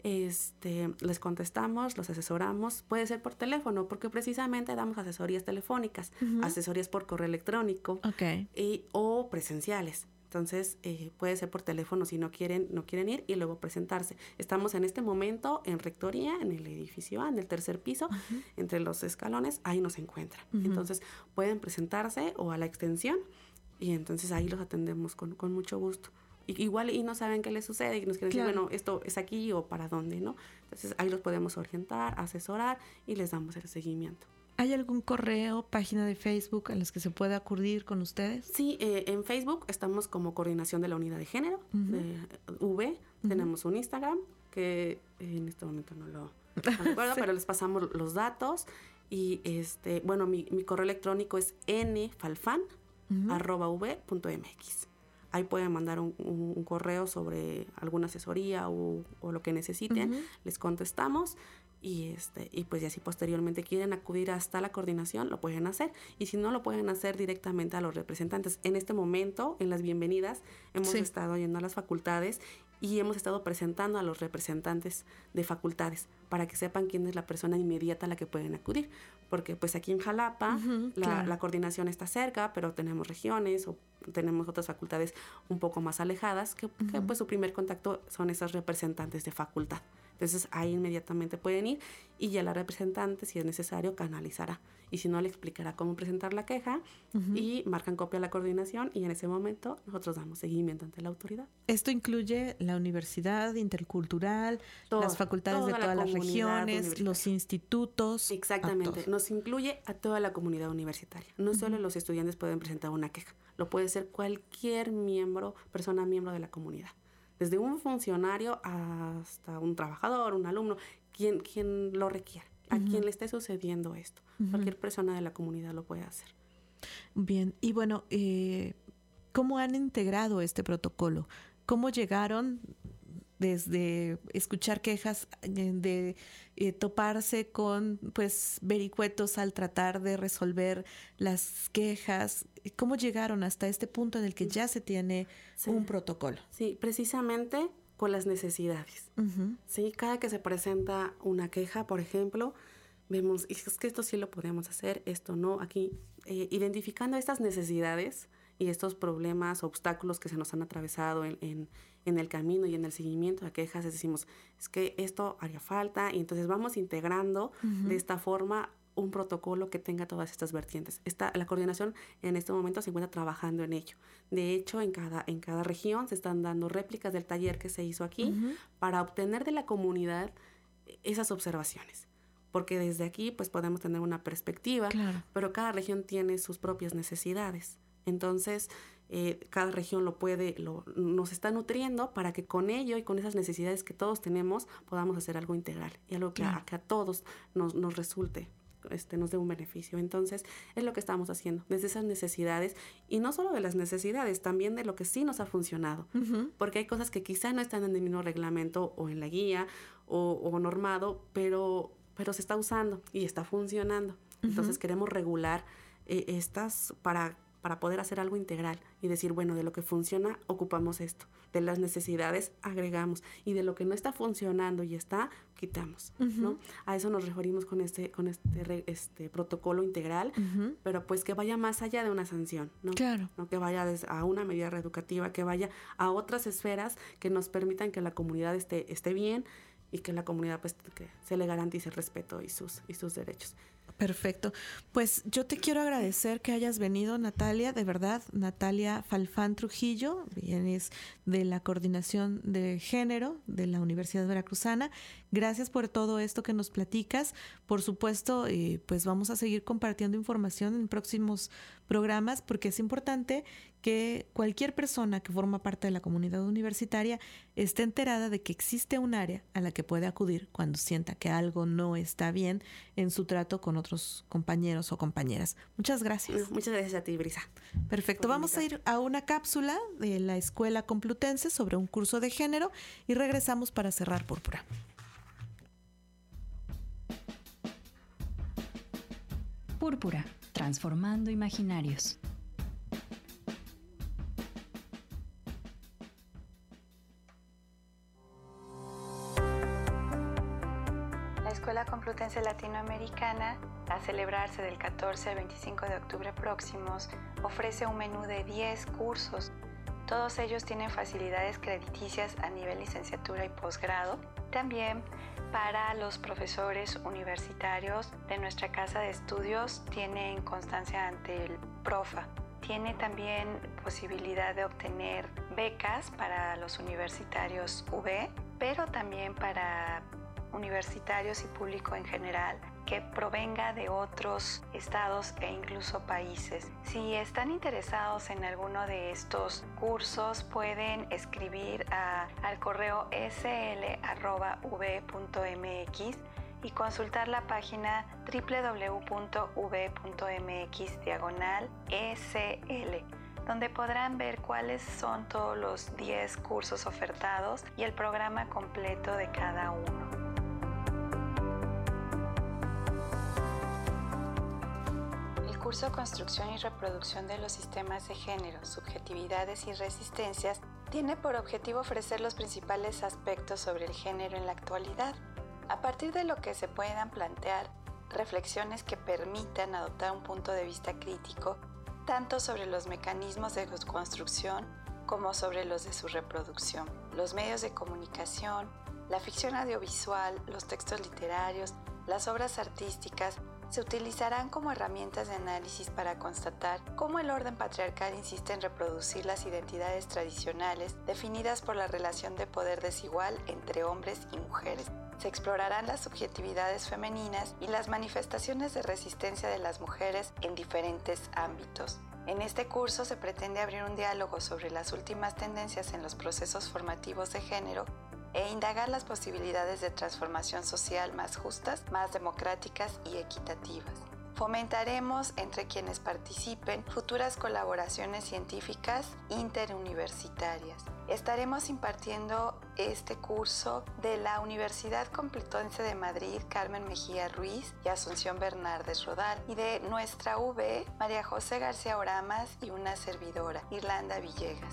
Este, les contestamos, los asesoramos. Puede ser por teléfono, porque precisamente damos asesorías telefónicas, uh-huh. asesorías por correo electrónico okay. y, o presenciales. Entonces, eh, puede ser por teléfono si no quieren, no quieren ir y luego presentarse. Estamos en este momento en Rectoría, en el edificio A, en el tercer piso, uh-huh. entre los escalones, ahí nos encuentran. Uh-huh. Entonces, pueden presentarse o a la extensión y entonces ahí los atendemos con, con mucho gusto. Y, igual y no saben qué les sucede y nos quieren claro. decir, bueno, esto es aquí o para dónde, ¿no? Entonces, ahí los podemos orientar, asesorar y les damos el seguimiento. ¿Hay algún correo, página de Facebook a los que se pueda acudir con ustedes? Sí, eh, en Facebook estamos como Coordinación de la Unidad de Género, uh-huh. de V. Uh-huh. Tenemos un Instagram que en este momento no lo no recuerdo, sí. pero les pasamos los datos. Y este, bueno, mi, mi correo electrónico es nfalfan uh-huh. arroba v punto mx. Ahí pueden mandar un, un, un correo sobre alguna asesoría o, o lo que necesiten. Uh-huh. Les contestamos. Y este y pues y así posteriormente quieren acudir hasta la coordinación, lo pueden hacer. Y si no, lo pueden hacer directamente a los representantes. En este momento, en las bienvenidas, hemos sí. estado yendo a las facultades y hemos estado presentando a los representantes de facultades para que sepan quién es la persona inmediata a la que pueden acudir. Porque pues aquí en Jalapa uh-huh, la, claro. la coordinación está cerca, pero tenemos regiones o tenemos otras facultades un poco más alejadas que, uh-huh. que pues su primer contacto son esas representantes de facultad. Entonces ahí inmediatamente pueden ir y ya la representante, si es necesario, canalizará. Y si no, le explicará cómo presentar la queja uh-huh. y marcan copia a la coordinación y en ese momento nosotros damos seguimiento ante la autoridad. Esto incluye la universidad intercultural, Todo, las facultades de todas las regiones, los institutos. Exactamente, nos incluye a toda la comunidad universitaria. No uh-huh. solo los estudiantes pueden presentar una queja, lo puede ser cualquier miembro, persona miembro de la comunidad. Desde un funcionario hasta un trabajador, un alumno, quien, quien lo requiera, a uh-huh. quien le esté sucediendo esto. Uh-huh. Cualquier persona de la comunidad lo puede hacer. Bien, y bueno, eh, ¿cómo han integrado este protocolo? ¿Cómo llegaron desde escuchar quejas, de eh, toparse con pues vericuetos al tratar de resolver las quejas? ¿Cómo llegaron hasta este punto en el que ya se tiene sí. un protocolo? Sí, precisamente con las necesidades. Uh-huh. Sí, cada que se presenta una queja, por ejemplo, vemos, es que esto sí lo podemos hacer, esto no. Aquí, eh, identificando estas necesidades y estos problemas, obstáculos que se nos han atravesado en, en, en el camino y en el seguimiento de quejas, decimos, es que esto haría falta, y entonces vamos integrando uh-huh. de esta forma un protocolo que tenga todas estas vertientes. Esta, la coordinación en este momento se encuentra trabajando en ello. De hecho, en cada, en cada región se están dando réplicas del taller que se hizo aquí uh-huh. para obtener de la comunidad esas observaciones. Porque desde aquí pues podemos tener una perspectiva, claro. pero cada región tiene sus propias necesidades. Entonces, eh, cada región lo puede, lo, nos está nutriendo para que con ello y con esas necesidades que todos tenemos podamos hacer algo integral y algo que, claro. a, que a todos nos, nos resulte, este, nos dé un beneficio. Entonces, es lo que estamos haciendo, desde esas necesidades, y no solo de las necesidades, también de lo que sí nos ha funcionado. Uh-huh. Porque hay cosas que quizá no están en el mismo reglamento o en la guía o, o normado, pero, pero se está usando y está funcionando. Uh-huh. Entonces, queremos regular eh, estas para... para poder hacer algo integral y decir, bueno, de lo que funciona, ocupamos esto. De las necesidades, agregamos. Y de lo que no está funcionando y está, quitamos, uh-huh. ¿no? A eso nos referimos con este con este, este protocolo integral, uh-huh. pero pues que vaya más allá de una sanción, ¿no? Claro. ¿no? Que vaya a una medida reeducativa, que vaya a otras esferas que nos permitan que la comunidad esté, esté bien y que la comunidad pues que se le garantice el respeto y sus, y sus derechos. Perfecto. Pues yo te quiero agradecer que hayas venido, Natalia, de verdad, Natalia Falfán Trujillo, vienes de la Coordinación de Género de la Universidad Veracruzana. Gracias por todo esto que nos platicas. Por supuesto, eh, pues vamos a seguir compartiendo información en próximos programas porque es importante que cualquier persona que forma parte de la comunidad universitaria esté enterada de que existe un área a la que puede acudir cuando sienta que algo no está bien en su trato con otros compañeros o compañeras. Muchas gracias. Muchas gracias a ti, Brisa. Perfecto. Vamos a ir a una cápsula de la Escuela Complutense sobre un curso de género y regresamos para cerrar Púrpura. Púrpura, transformando imaginarios. La Escuela Complutense Latinoamericana, a celebrarse del catorce al veinticinco de octubre próximos, ofrece un menú de diez cursos. Todos ellos tienen facilidades crediticias a nivel licenciatura y posgrado. También para los profesores universitarios de nuestra casa de estudios tienen constancia ante el PROFA. Tiene también posibilidad de obtener becas para los universitarios U B, pero también para universitarios y público en general que provenga de otros estados e incluso países. Si están interesados en alguno de estos cursos, pueden escribir a, al correo s l arroba u b punto m x y consultar la página w w w punto u b punto m x diagonal e c l, donde podrán ver cuáles son todos los diez cursos ofertados y el programa completo de cada uno. El curso Construcción y Reproducción de los Sistemas de Género, Subjetividades y Resistencias tiene por objetivo ofrecer los principales aspectos sobre el género en la actualidad, a partir de lo que se puedan plantear reflexiones que permitan adoptar un punto de vista crítico tanto sobre los mecanismos de su construcción como sobre los de su reproducción. Los medios de comunicación, la ficción audiovisual, los textos literarios, las obras artísticas se utilizarán como herramientas de análisis para constatar cómo el orden patriarcal insiste en reproducir las identidades tradicionales definidas por la relación de poder desigual entre hombres y mujeres. Se explorarán las subjetividades femeninas y las manifestaciones de resistencia de las mujeres en diferentes ámbitos. En este curso se pretende abrir un diálogo sobre las últimas tendencias en los procesos formativos de género e indagar las posibilidades de transformación social más justas, más democráticas y equitativas. Fomentaremos entre quienes participen futuras colaboraciones científicas interuniversitarias. Estaremos impartiendo este curso de la Universidad Complutense de Madrid, Carmen Mejía Ruiz y Asunción Bernardes Rodal, y de nuestra U B, María José García Oramas y una servidora, Irlanda Villegas.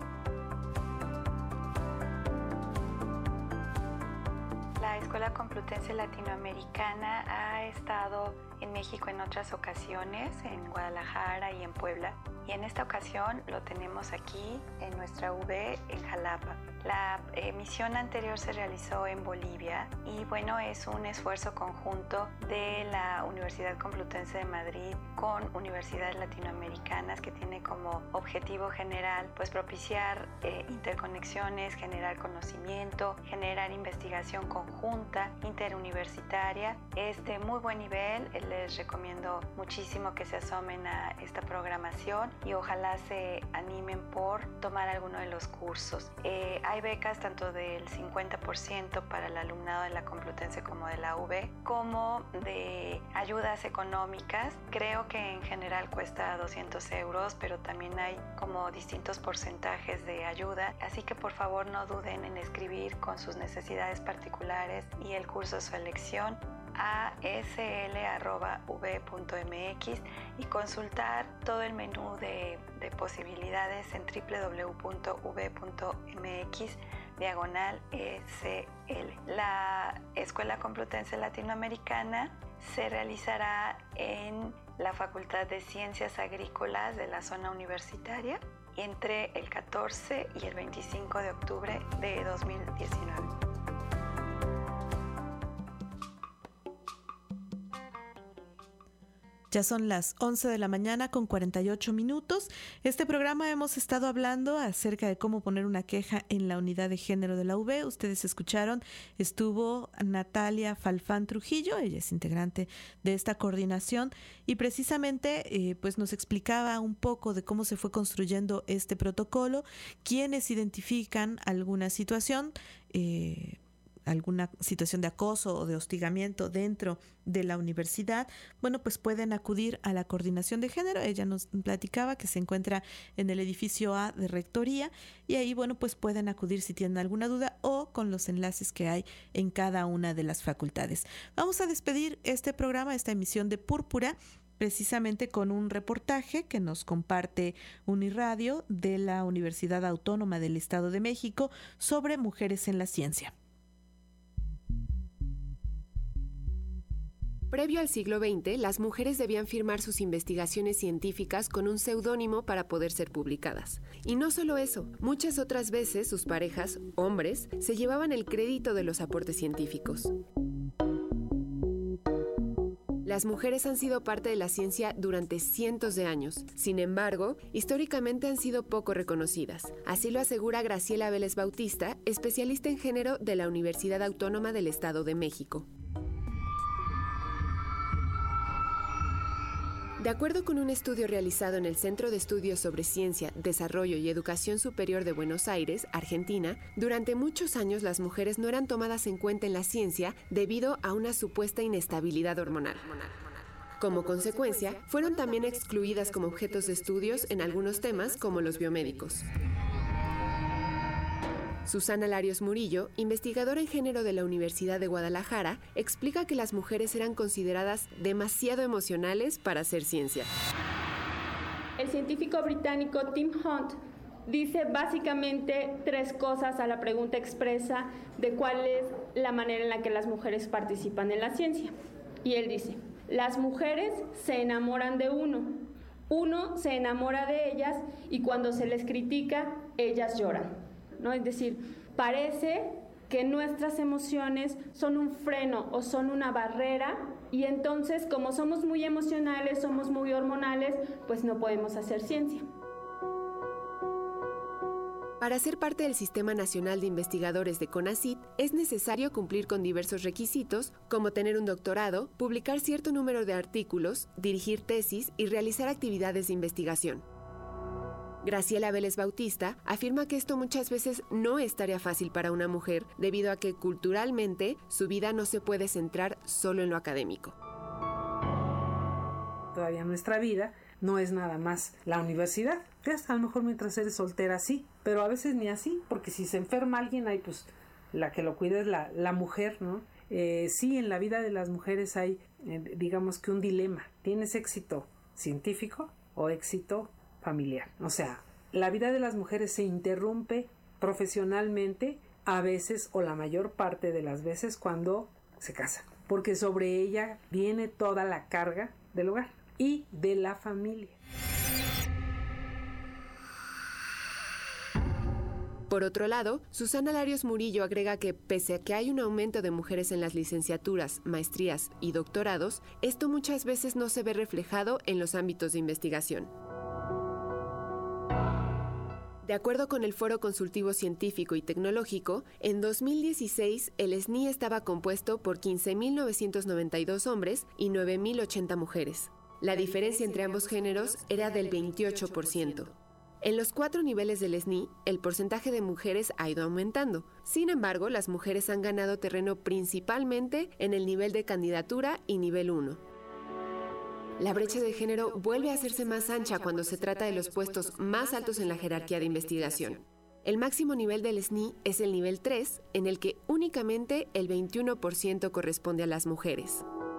La Escuela Complutense Latinoamericana ha estado en México en otras ocasiones, en Guadalajara y en Puebla, y en esta ocasión lo tenemos aquí en nuestra U B en Jalapa. La emisión anterior se realizó en Bolivia y bueno, es un esfuerzo conjunto de la Universidad Complutense de Madrid con universidades latinoamericanas que tiene como objetivo general pues propiciar eh, interconexiones, generar conocimiento, generar investigación conjunta, interuniversitaria. Es de muy buen nivel, les recomiendo muchísimo que se asomen a esta programación y ojalá se animen por tomar alguno de los cursos. Eh, hay becas tanto del cincuenta por ciento para el alumnado de la Complutense como de la U B, como de ayudas económicas. Creo que en general cuesta doscientos euros, pero también hay como distintos porcentajes de ayuda, así que por favor no duden en escribir con sus necesidades particulares y el curso de su elección a s l arroba u b punto m x y consultar todo el menú de, de posibilidades en w w w punto u b punto m x diagonal e c l. La Escuela Complutense Latinoamericana se realizará en la Facultad de Ciencias Agrícolas de la zona universitaria entre el catorce y el veinticinco de octubre de dos mil diecinueve. Ya son las once de la mañana con cuarenta y ocho minutos. Este programa hemos estado hablando acerca de cómo poner una queja en la unidad de género de la U B. Ustedes escucharon, estuvo Natalia Falfán Trujillo, ella es integrante de esta coordinación y precisamente eh, pues nos explicaba un poco de cómo se fue construyendo este protocolo, quiénes identifican alguna situación, eh, alguna situación de acoso o de hostigamiento dentro de la universidad, bueno, pues pueden acudir a la coordinación de género. Ella nos platicaba que se encuentra en el edificio A de Rectoría y ahí, bueno, pues pueden acudir si tienen alguna duda o con los enlaces que hay en cada una de las facultades. Vamos a despedir este programa, esta emisión de Púrpura, precisamente con un reportaje que nos comparte Uniradio de la Universidad Autónoma del Estado de México sobre mujeres en la ciencia. Previo al siglo veinte, las mujeres debían firmar sus investigaciones científicas con un seudónimo para poder ser publicadas. Y no solo eso, muchas otras veces sus parejas, hombres, se llevaban el crédito de los aportes científicos. Las mujeres han sido parte de la ciencia durante cientos de años. Sin embargo, históricamente han sido poco reconocidas. Así lo asegura Graciela Vélez Bautista, especialista en género de la Universidad Autónoma del Estado de México. De acuerdo con un estudio realizado en el Centro de Estudios sobre Ciencia, Desarrollo y Educación Superior de Buenos Aires, Argentina, durante muchos años las mujeres no eran tomadas en cuenta en la ciencia debido a una supuesta inestabilidad hormonal. Como consecuencia, fueron también excluidas como objetos de estudios en algunos temas como los biomédicos. Susana Larios Murillo, investigadora en género de la Universidad de Guadalajara, explica que las mujeres eran consideradas demasiado emocionales para hacer ciencia. El científico británico Tim Hunt dice básicamente tres cosas a la pregunta expresa de cuál es la manera en la que las mujeres participan en la ciencia. Y él dice, las mujeres se enamoran de uno, uno se enamora de ellas y cuando se les critica, ellas lloran. ¿No? Es decir, parece que nuestras emociones son un freno o son una barrera y entonces como somos muy emocionales, somos muy hormonales, pues no podemos hacer ciencia. Para ser parte del Sistema Nacional de Investigadores de CONACYT es necesario cumplir con diversos requisitos como tener un doctorado, publicar cierto número de artículos, dirigir tesis y realizar actividades de investigación. Graciela Vélez Bautista afirma que esto muchas veces no es tarea fácil para una mujer debido a que culturalmente su vida no se puede centrar solo en lo académico. Todavía nuestra vida no es nada más la universidad. A lo mejor mientras eres soltera sí, pero a veces ni así, porque si se enferma alguien, hay pues la que lo cuida es la, la mujer, ¿no? Eh, sí, en la vida de las mujeres hay, eh, digamos que un dilema. ¿Tienes éxito científico o éxito familiar? O sea, la vida de las mujeres se interrumpe profesionalmente a veces o la mayor parte de las veces cuando se casan, porque sobre ella viene toda la carga del hogar y de la familia. Por otro lado, Susana Larios Murillo agrega que, pese a que hay un aumento de mujeres en las licenciaturas, maestrías y doctorados, esto muchas veces no se ve reflejado en los ámbitos de investigación. De acuerdo con el Foro Consultivo Científico y Tecnológico, en dos mil dieciséis el S N I estaba compuesto por quince mil novecientos noventa y dos hombres y nueve mil ochenta mujeres. La diferencia entre ambos géneros era del veintiocho por ciento. En los cuatro niveles del S N I, el porcentaje de mujeres ha ido aumentando. Sin embargo, las mujeres han ganado terreno principalmente en el nivel de candidatura y nivel uno. La brecha de género vuelve a hacerse más ancha cuando se trata de los puestos más altos en la jerarquía de investigación. El máximo nivel del S N I es el nivel tres, en el que únicamente el veintiuno por ciento corresponde a las mujeres.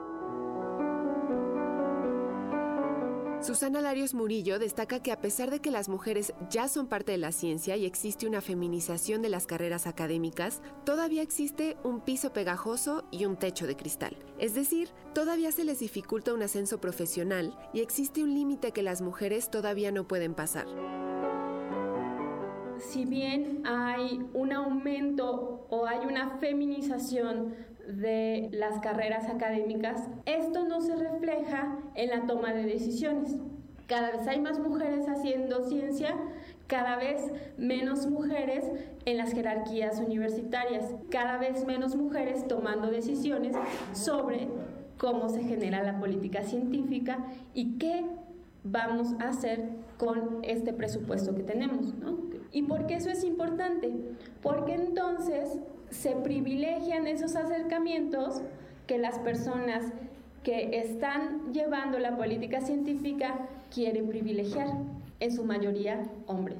Susana Larios Murillo destaca que a pesar de que las mujeres ya son parte de la ciencia y existe una feminización de las carreras académicas, todavía existe un piso pegajoso y un techo de cristal. Es decir, todavía se les dificulta un ascenso profesional y existe un límite que las mujeres todavía no pueden pasar. si bien hay un aumento o hay una feminización de las carreras académicas, esto no se refleja en la toma de decisiones. Cada vez hay más mujeres haciendo ciencia, cada vez menos mujeres en las jerarquías universitarias, cada vez menos mujeres tomando decisiones sobre cómo se genera la política científica y qué vamos a hacer con este presupuesto que tenemos, ¿no? ¿Y por qué eso es importante? Porque entonces se privilegian esos acercamientos que las personas que están llevando la política científica quieren privilegiar, en su mayoría hombres.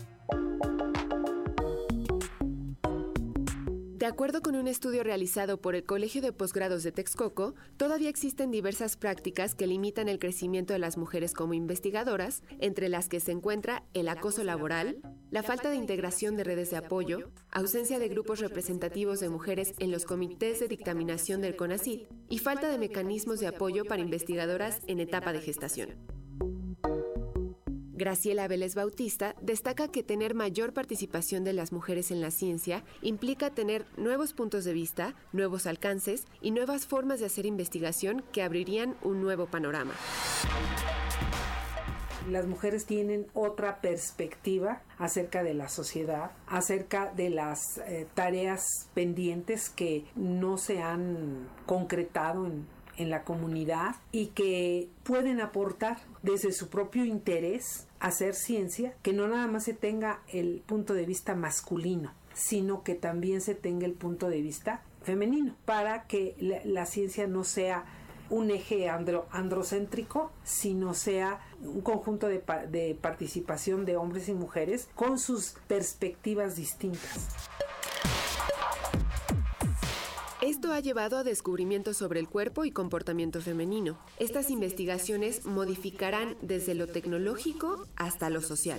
De acuerdo con un estudio realizado por el Colegio de Posgrados de Texcoco, todavía existen diversas prácticas que limitan el crecimiento de las mujeres como investigadoras, entre las que se encuentra el acoso laboral, la falta de integración de redes de apoyo, ausencia de grupos representativos de mujeres en los comités de dictaminación del CONACYT y falta de mecanismos de apoyo para investigadoras en etapa de gestación. Graciela Vélez Bautista destaca que tener mayor participación de las mujeres en la ciencia implica tener nuevos puntos de vista, nuevos alcances y nuevas formas de hacer investigación que abrirían un nuevo panorama. Las mujeres tienen otra perspectiva acerca de la sociedad, acerca de las eh, tareas pendientes que no se han concretado en en la comunidad y que pueden aportar desde su propio interés a hacer ciencia, que no nada más se tenga el punto de vista masculino, sino que también se tenga el punto de vista femenino, para que la, la ciencia no sea un eje andro, androcéntrico, sino sea un conjunto de, de participación de hombres y mujeres con sus perspectivas distintas. Esto ha llevado a descubrimientos sobre el cuerpo y comportamiento femenino. Estas investigaciones modificarán desde lo tecnológico hasta lo social.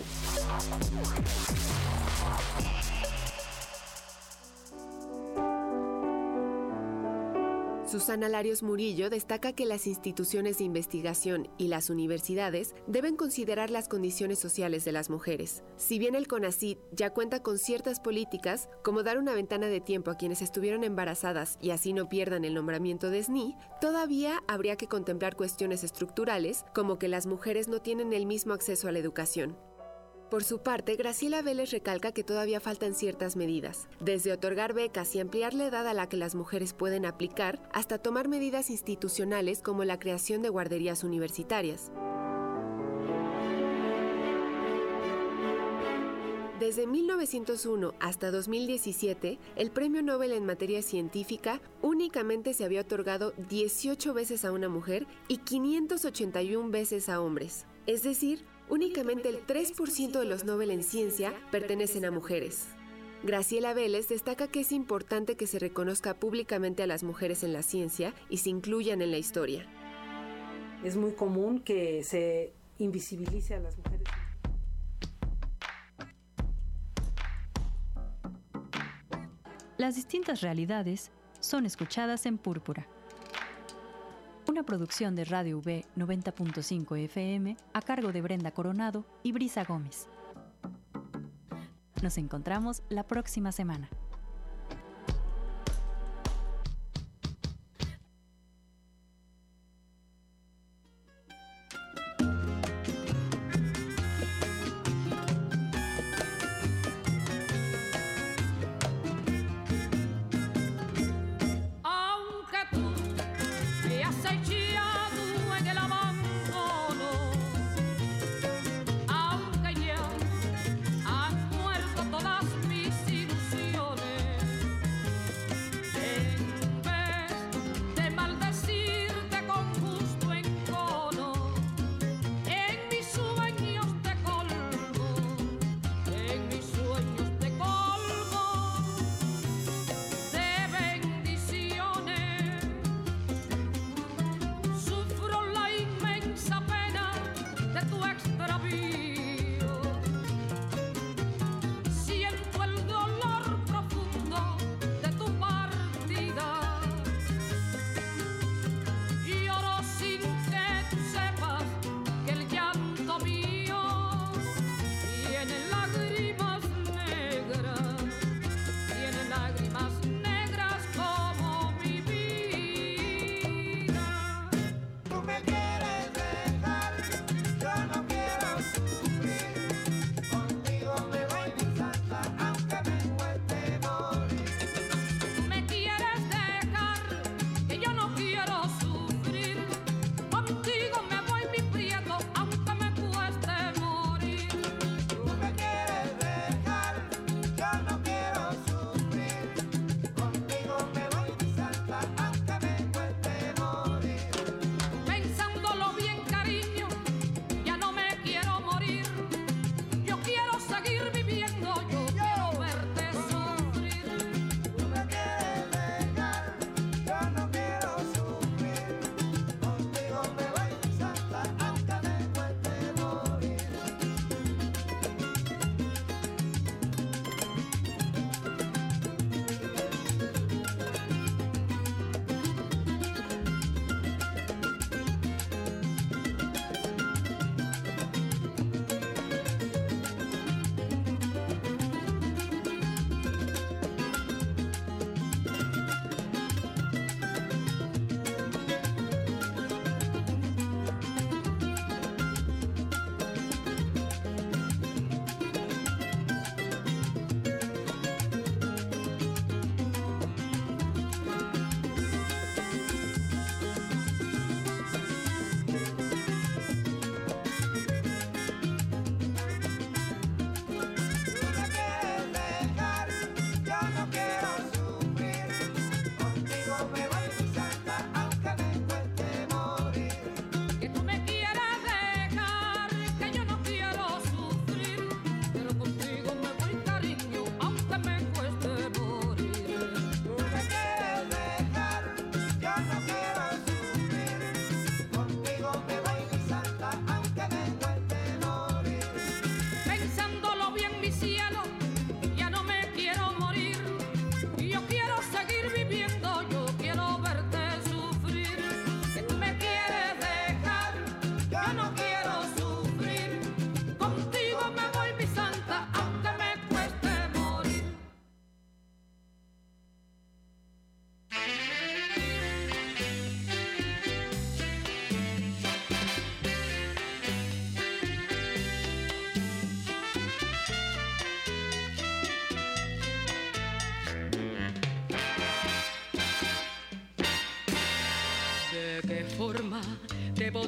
Susana Larios Murillo destaca que las instituciones de investigación y las universidades deben considerar las condiciones sociales de las mujeres. Si bien el CONACYT ya cuenta con ciertas políticas, como dar una ventana de tiempo a quienes estuvieron embarazadas y así no pierdan el nombramiento de S N I, todavía habría que contemplar cuestiones estructurales, como que las mujeres no tienen el mismo acceso a la educación. Por su parte, Graciela Vélez recalca que todavía faltan ciertas medidas, desde otorgar becas y ampliar la edad a la que las mujeres pueden aplicar, hasta tomar medidas institucionales como la creación de guarderías universitarias. Desde mil novecientos uno hasta dos mil diecisiete, el Premio Nobel en materia científica únicamente se había otorgado dieciocho veces a una mujer y quinientas ochenta y una veces a hombres, es decir, únicamente el tres por ciento de los Nobel en ciencia pertenecen a mujeres. Graciela Vélez destaca que es importante que se reconozca públicamente a las mujeres en la ciencia y se incluyan en la historia. Es muy común que se invisibilice a las mujeres. Las distintas realidades son escuchadas en Púrpura. Una producción de Radio V noventa punto cinco F M a cargo de Brenda Coronado y Brisa Gómez. Nos encontramos la próxima semana. Aunque ya han muerto todas mis ilusiones.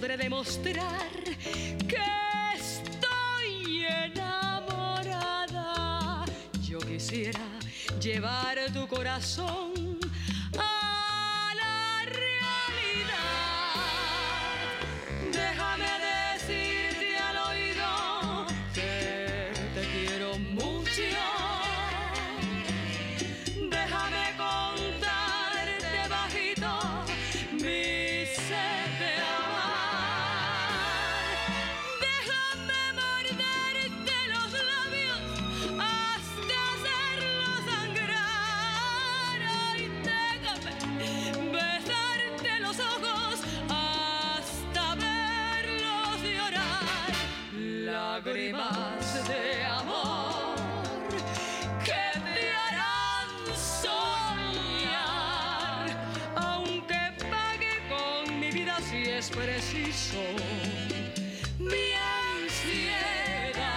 podré demostrar que estoy enamorada. Yo quisiera llevar tu corazón a la realidad. Déjame decirte al oído que te quiero mucho. Déjame contarte bajito mi sed de amar. Déjame morderte los labios hasta hacerlos sangrar. Ay, déjame besarte los ojos hasta verlos llorar. Lágrimas de amor que te harán soñar, aunque pague con mi vida si es preciso mi ansiedad.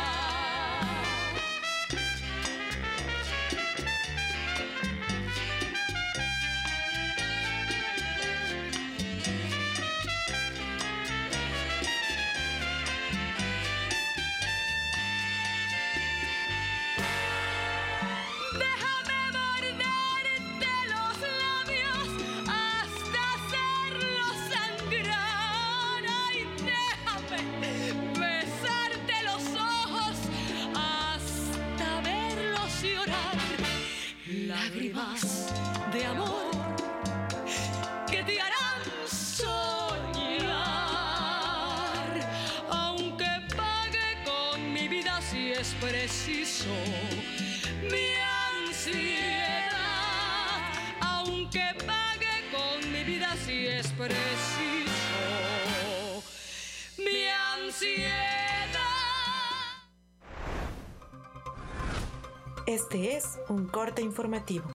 Déjame morderte los labios hasta hacerlos sangrar. Ay, déjame besarte los ojos hasta verlos llorar. Lágrimas de amor que te harán soñar, aunque pague con mi vida si es preciso mi ansiedad, aunque pague con mi vida si es preciso mi ansiedad. Este es un corte informativo.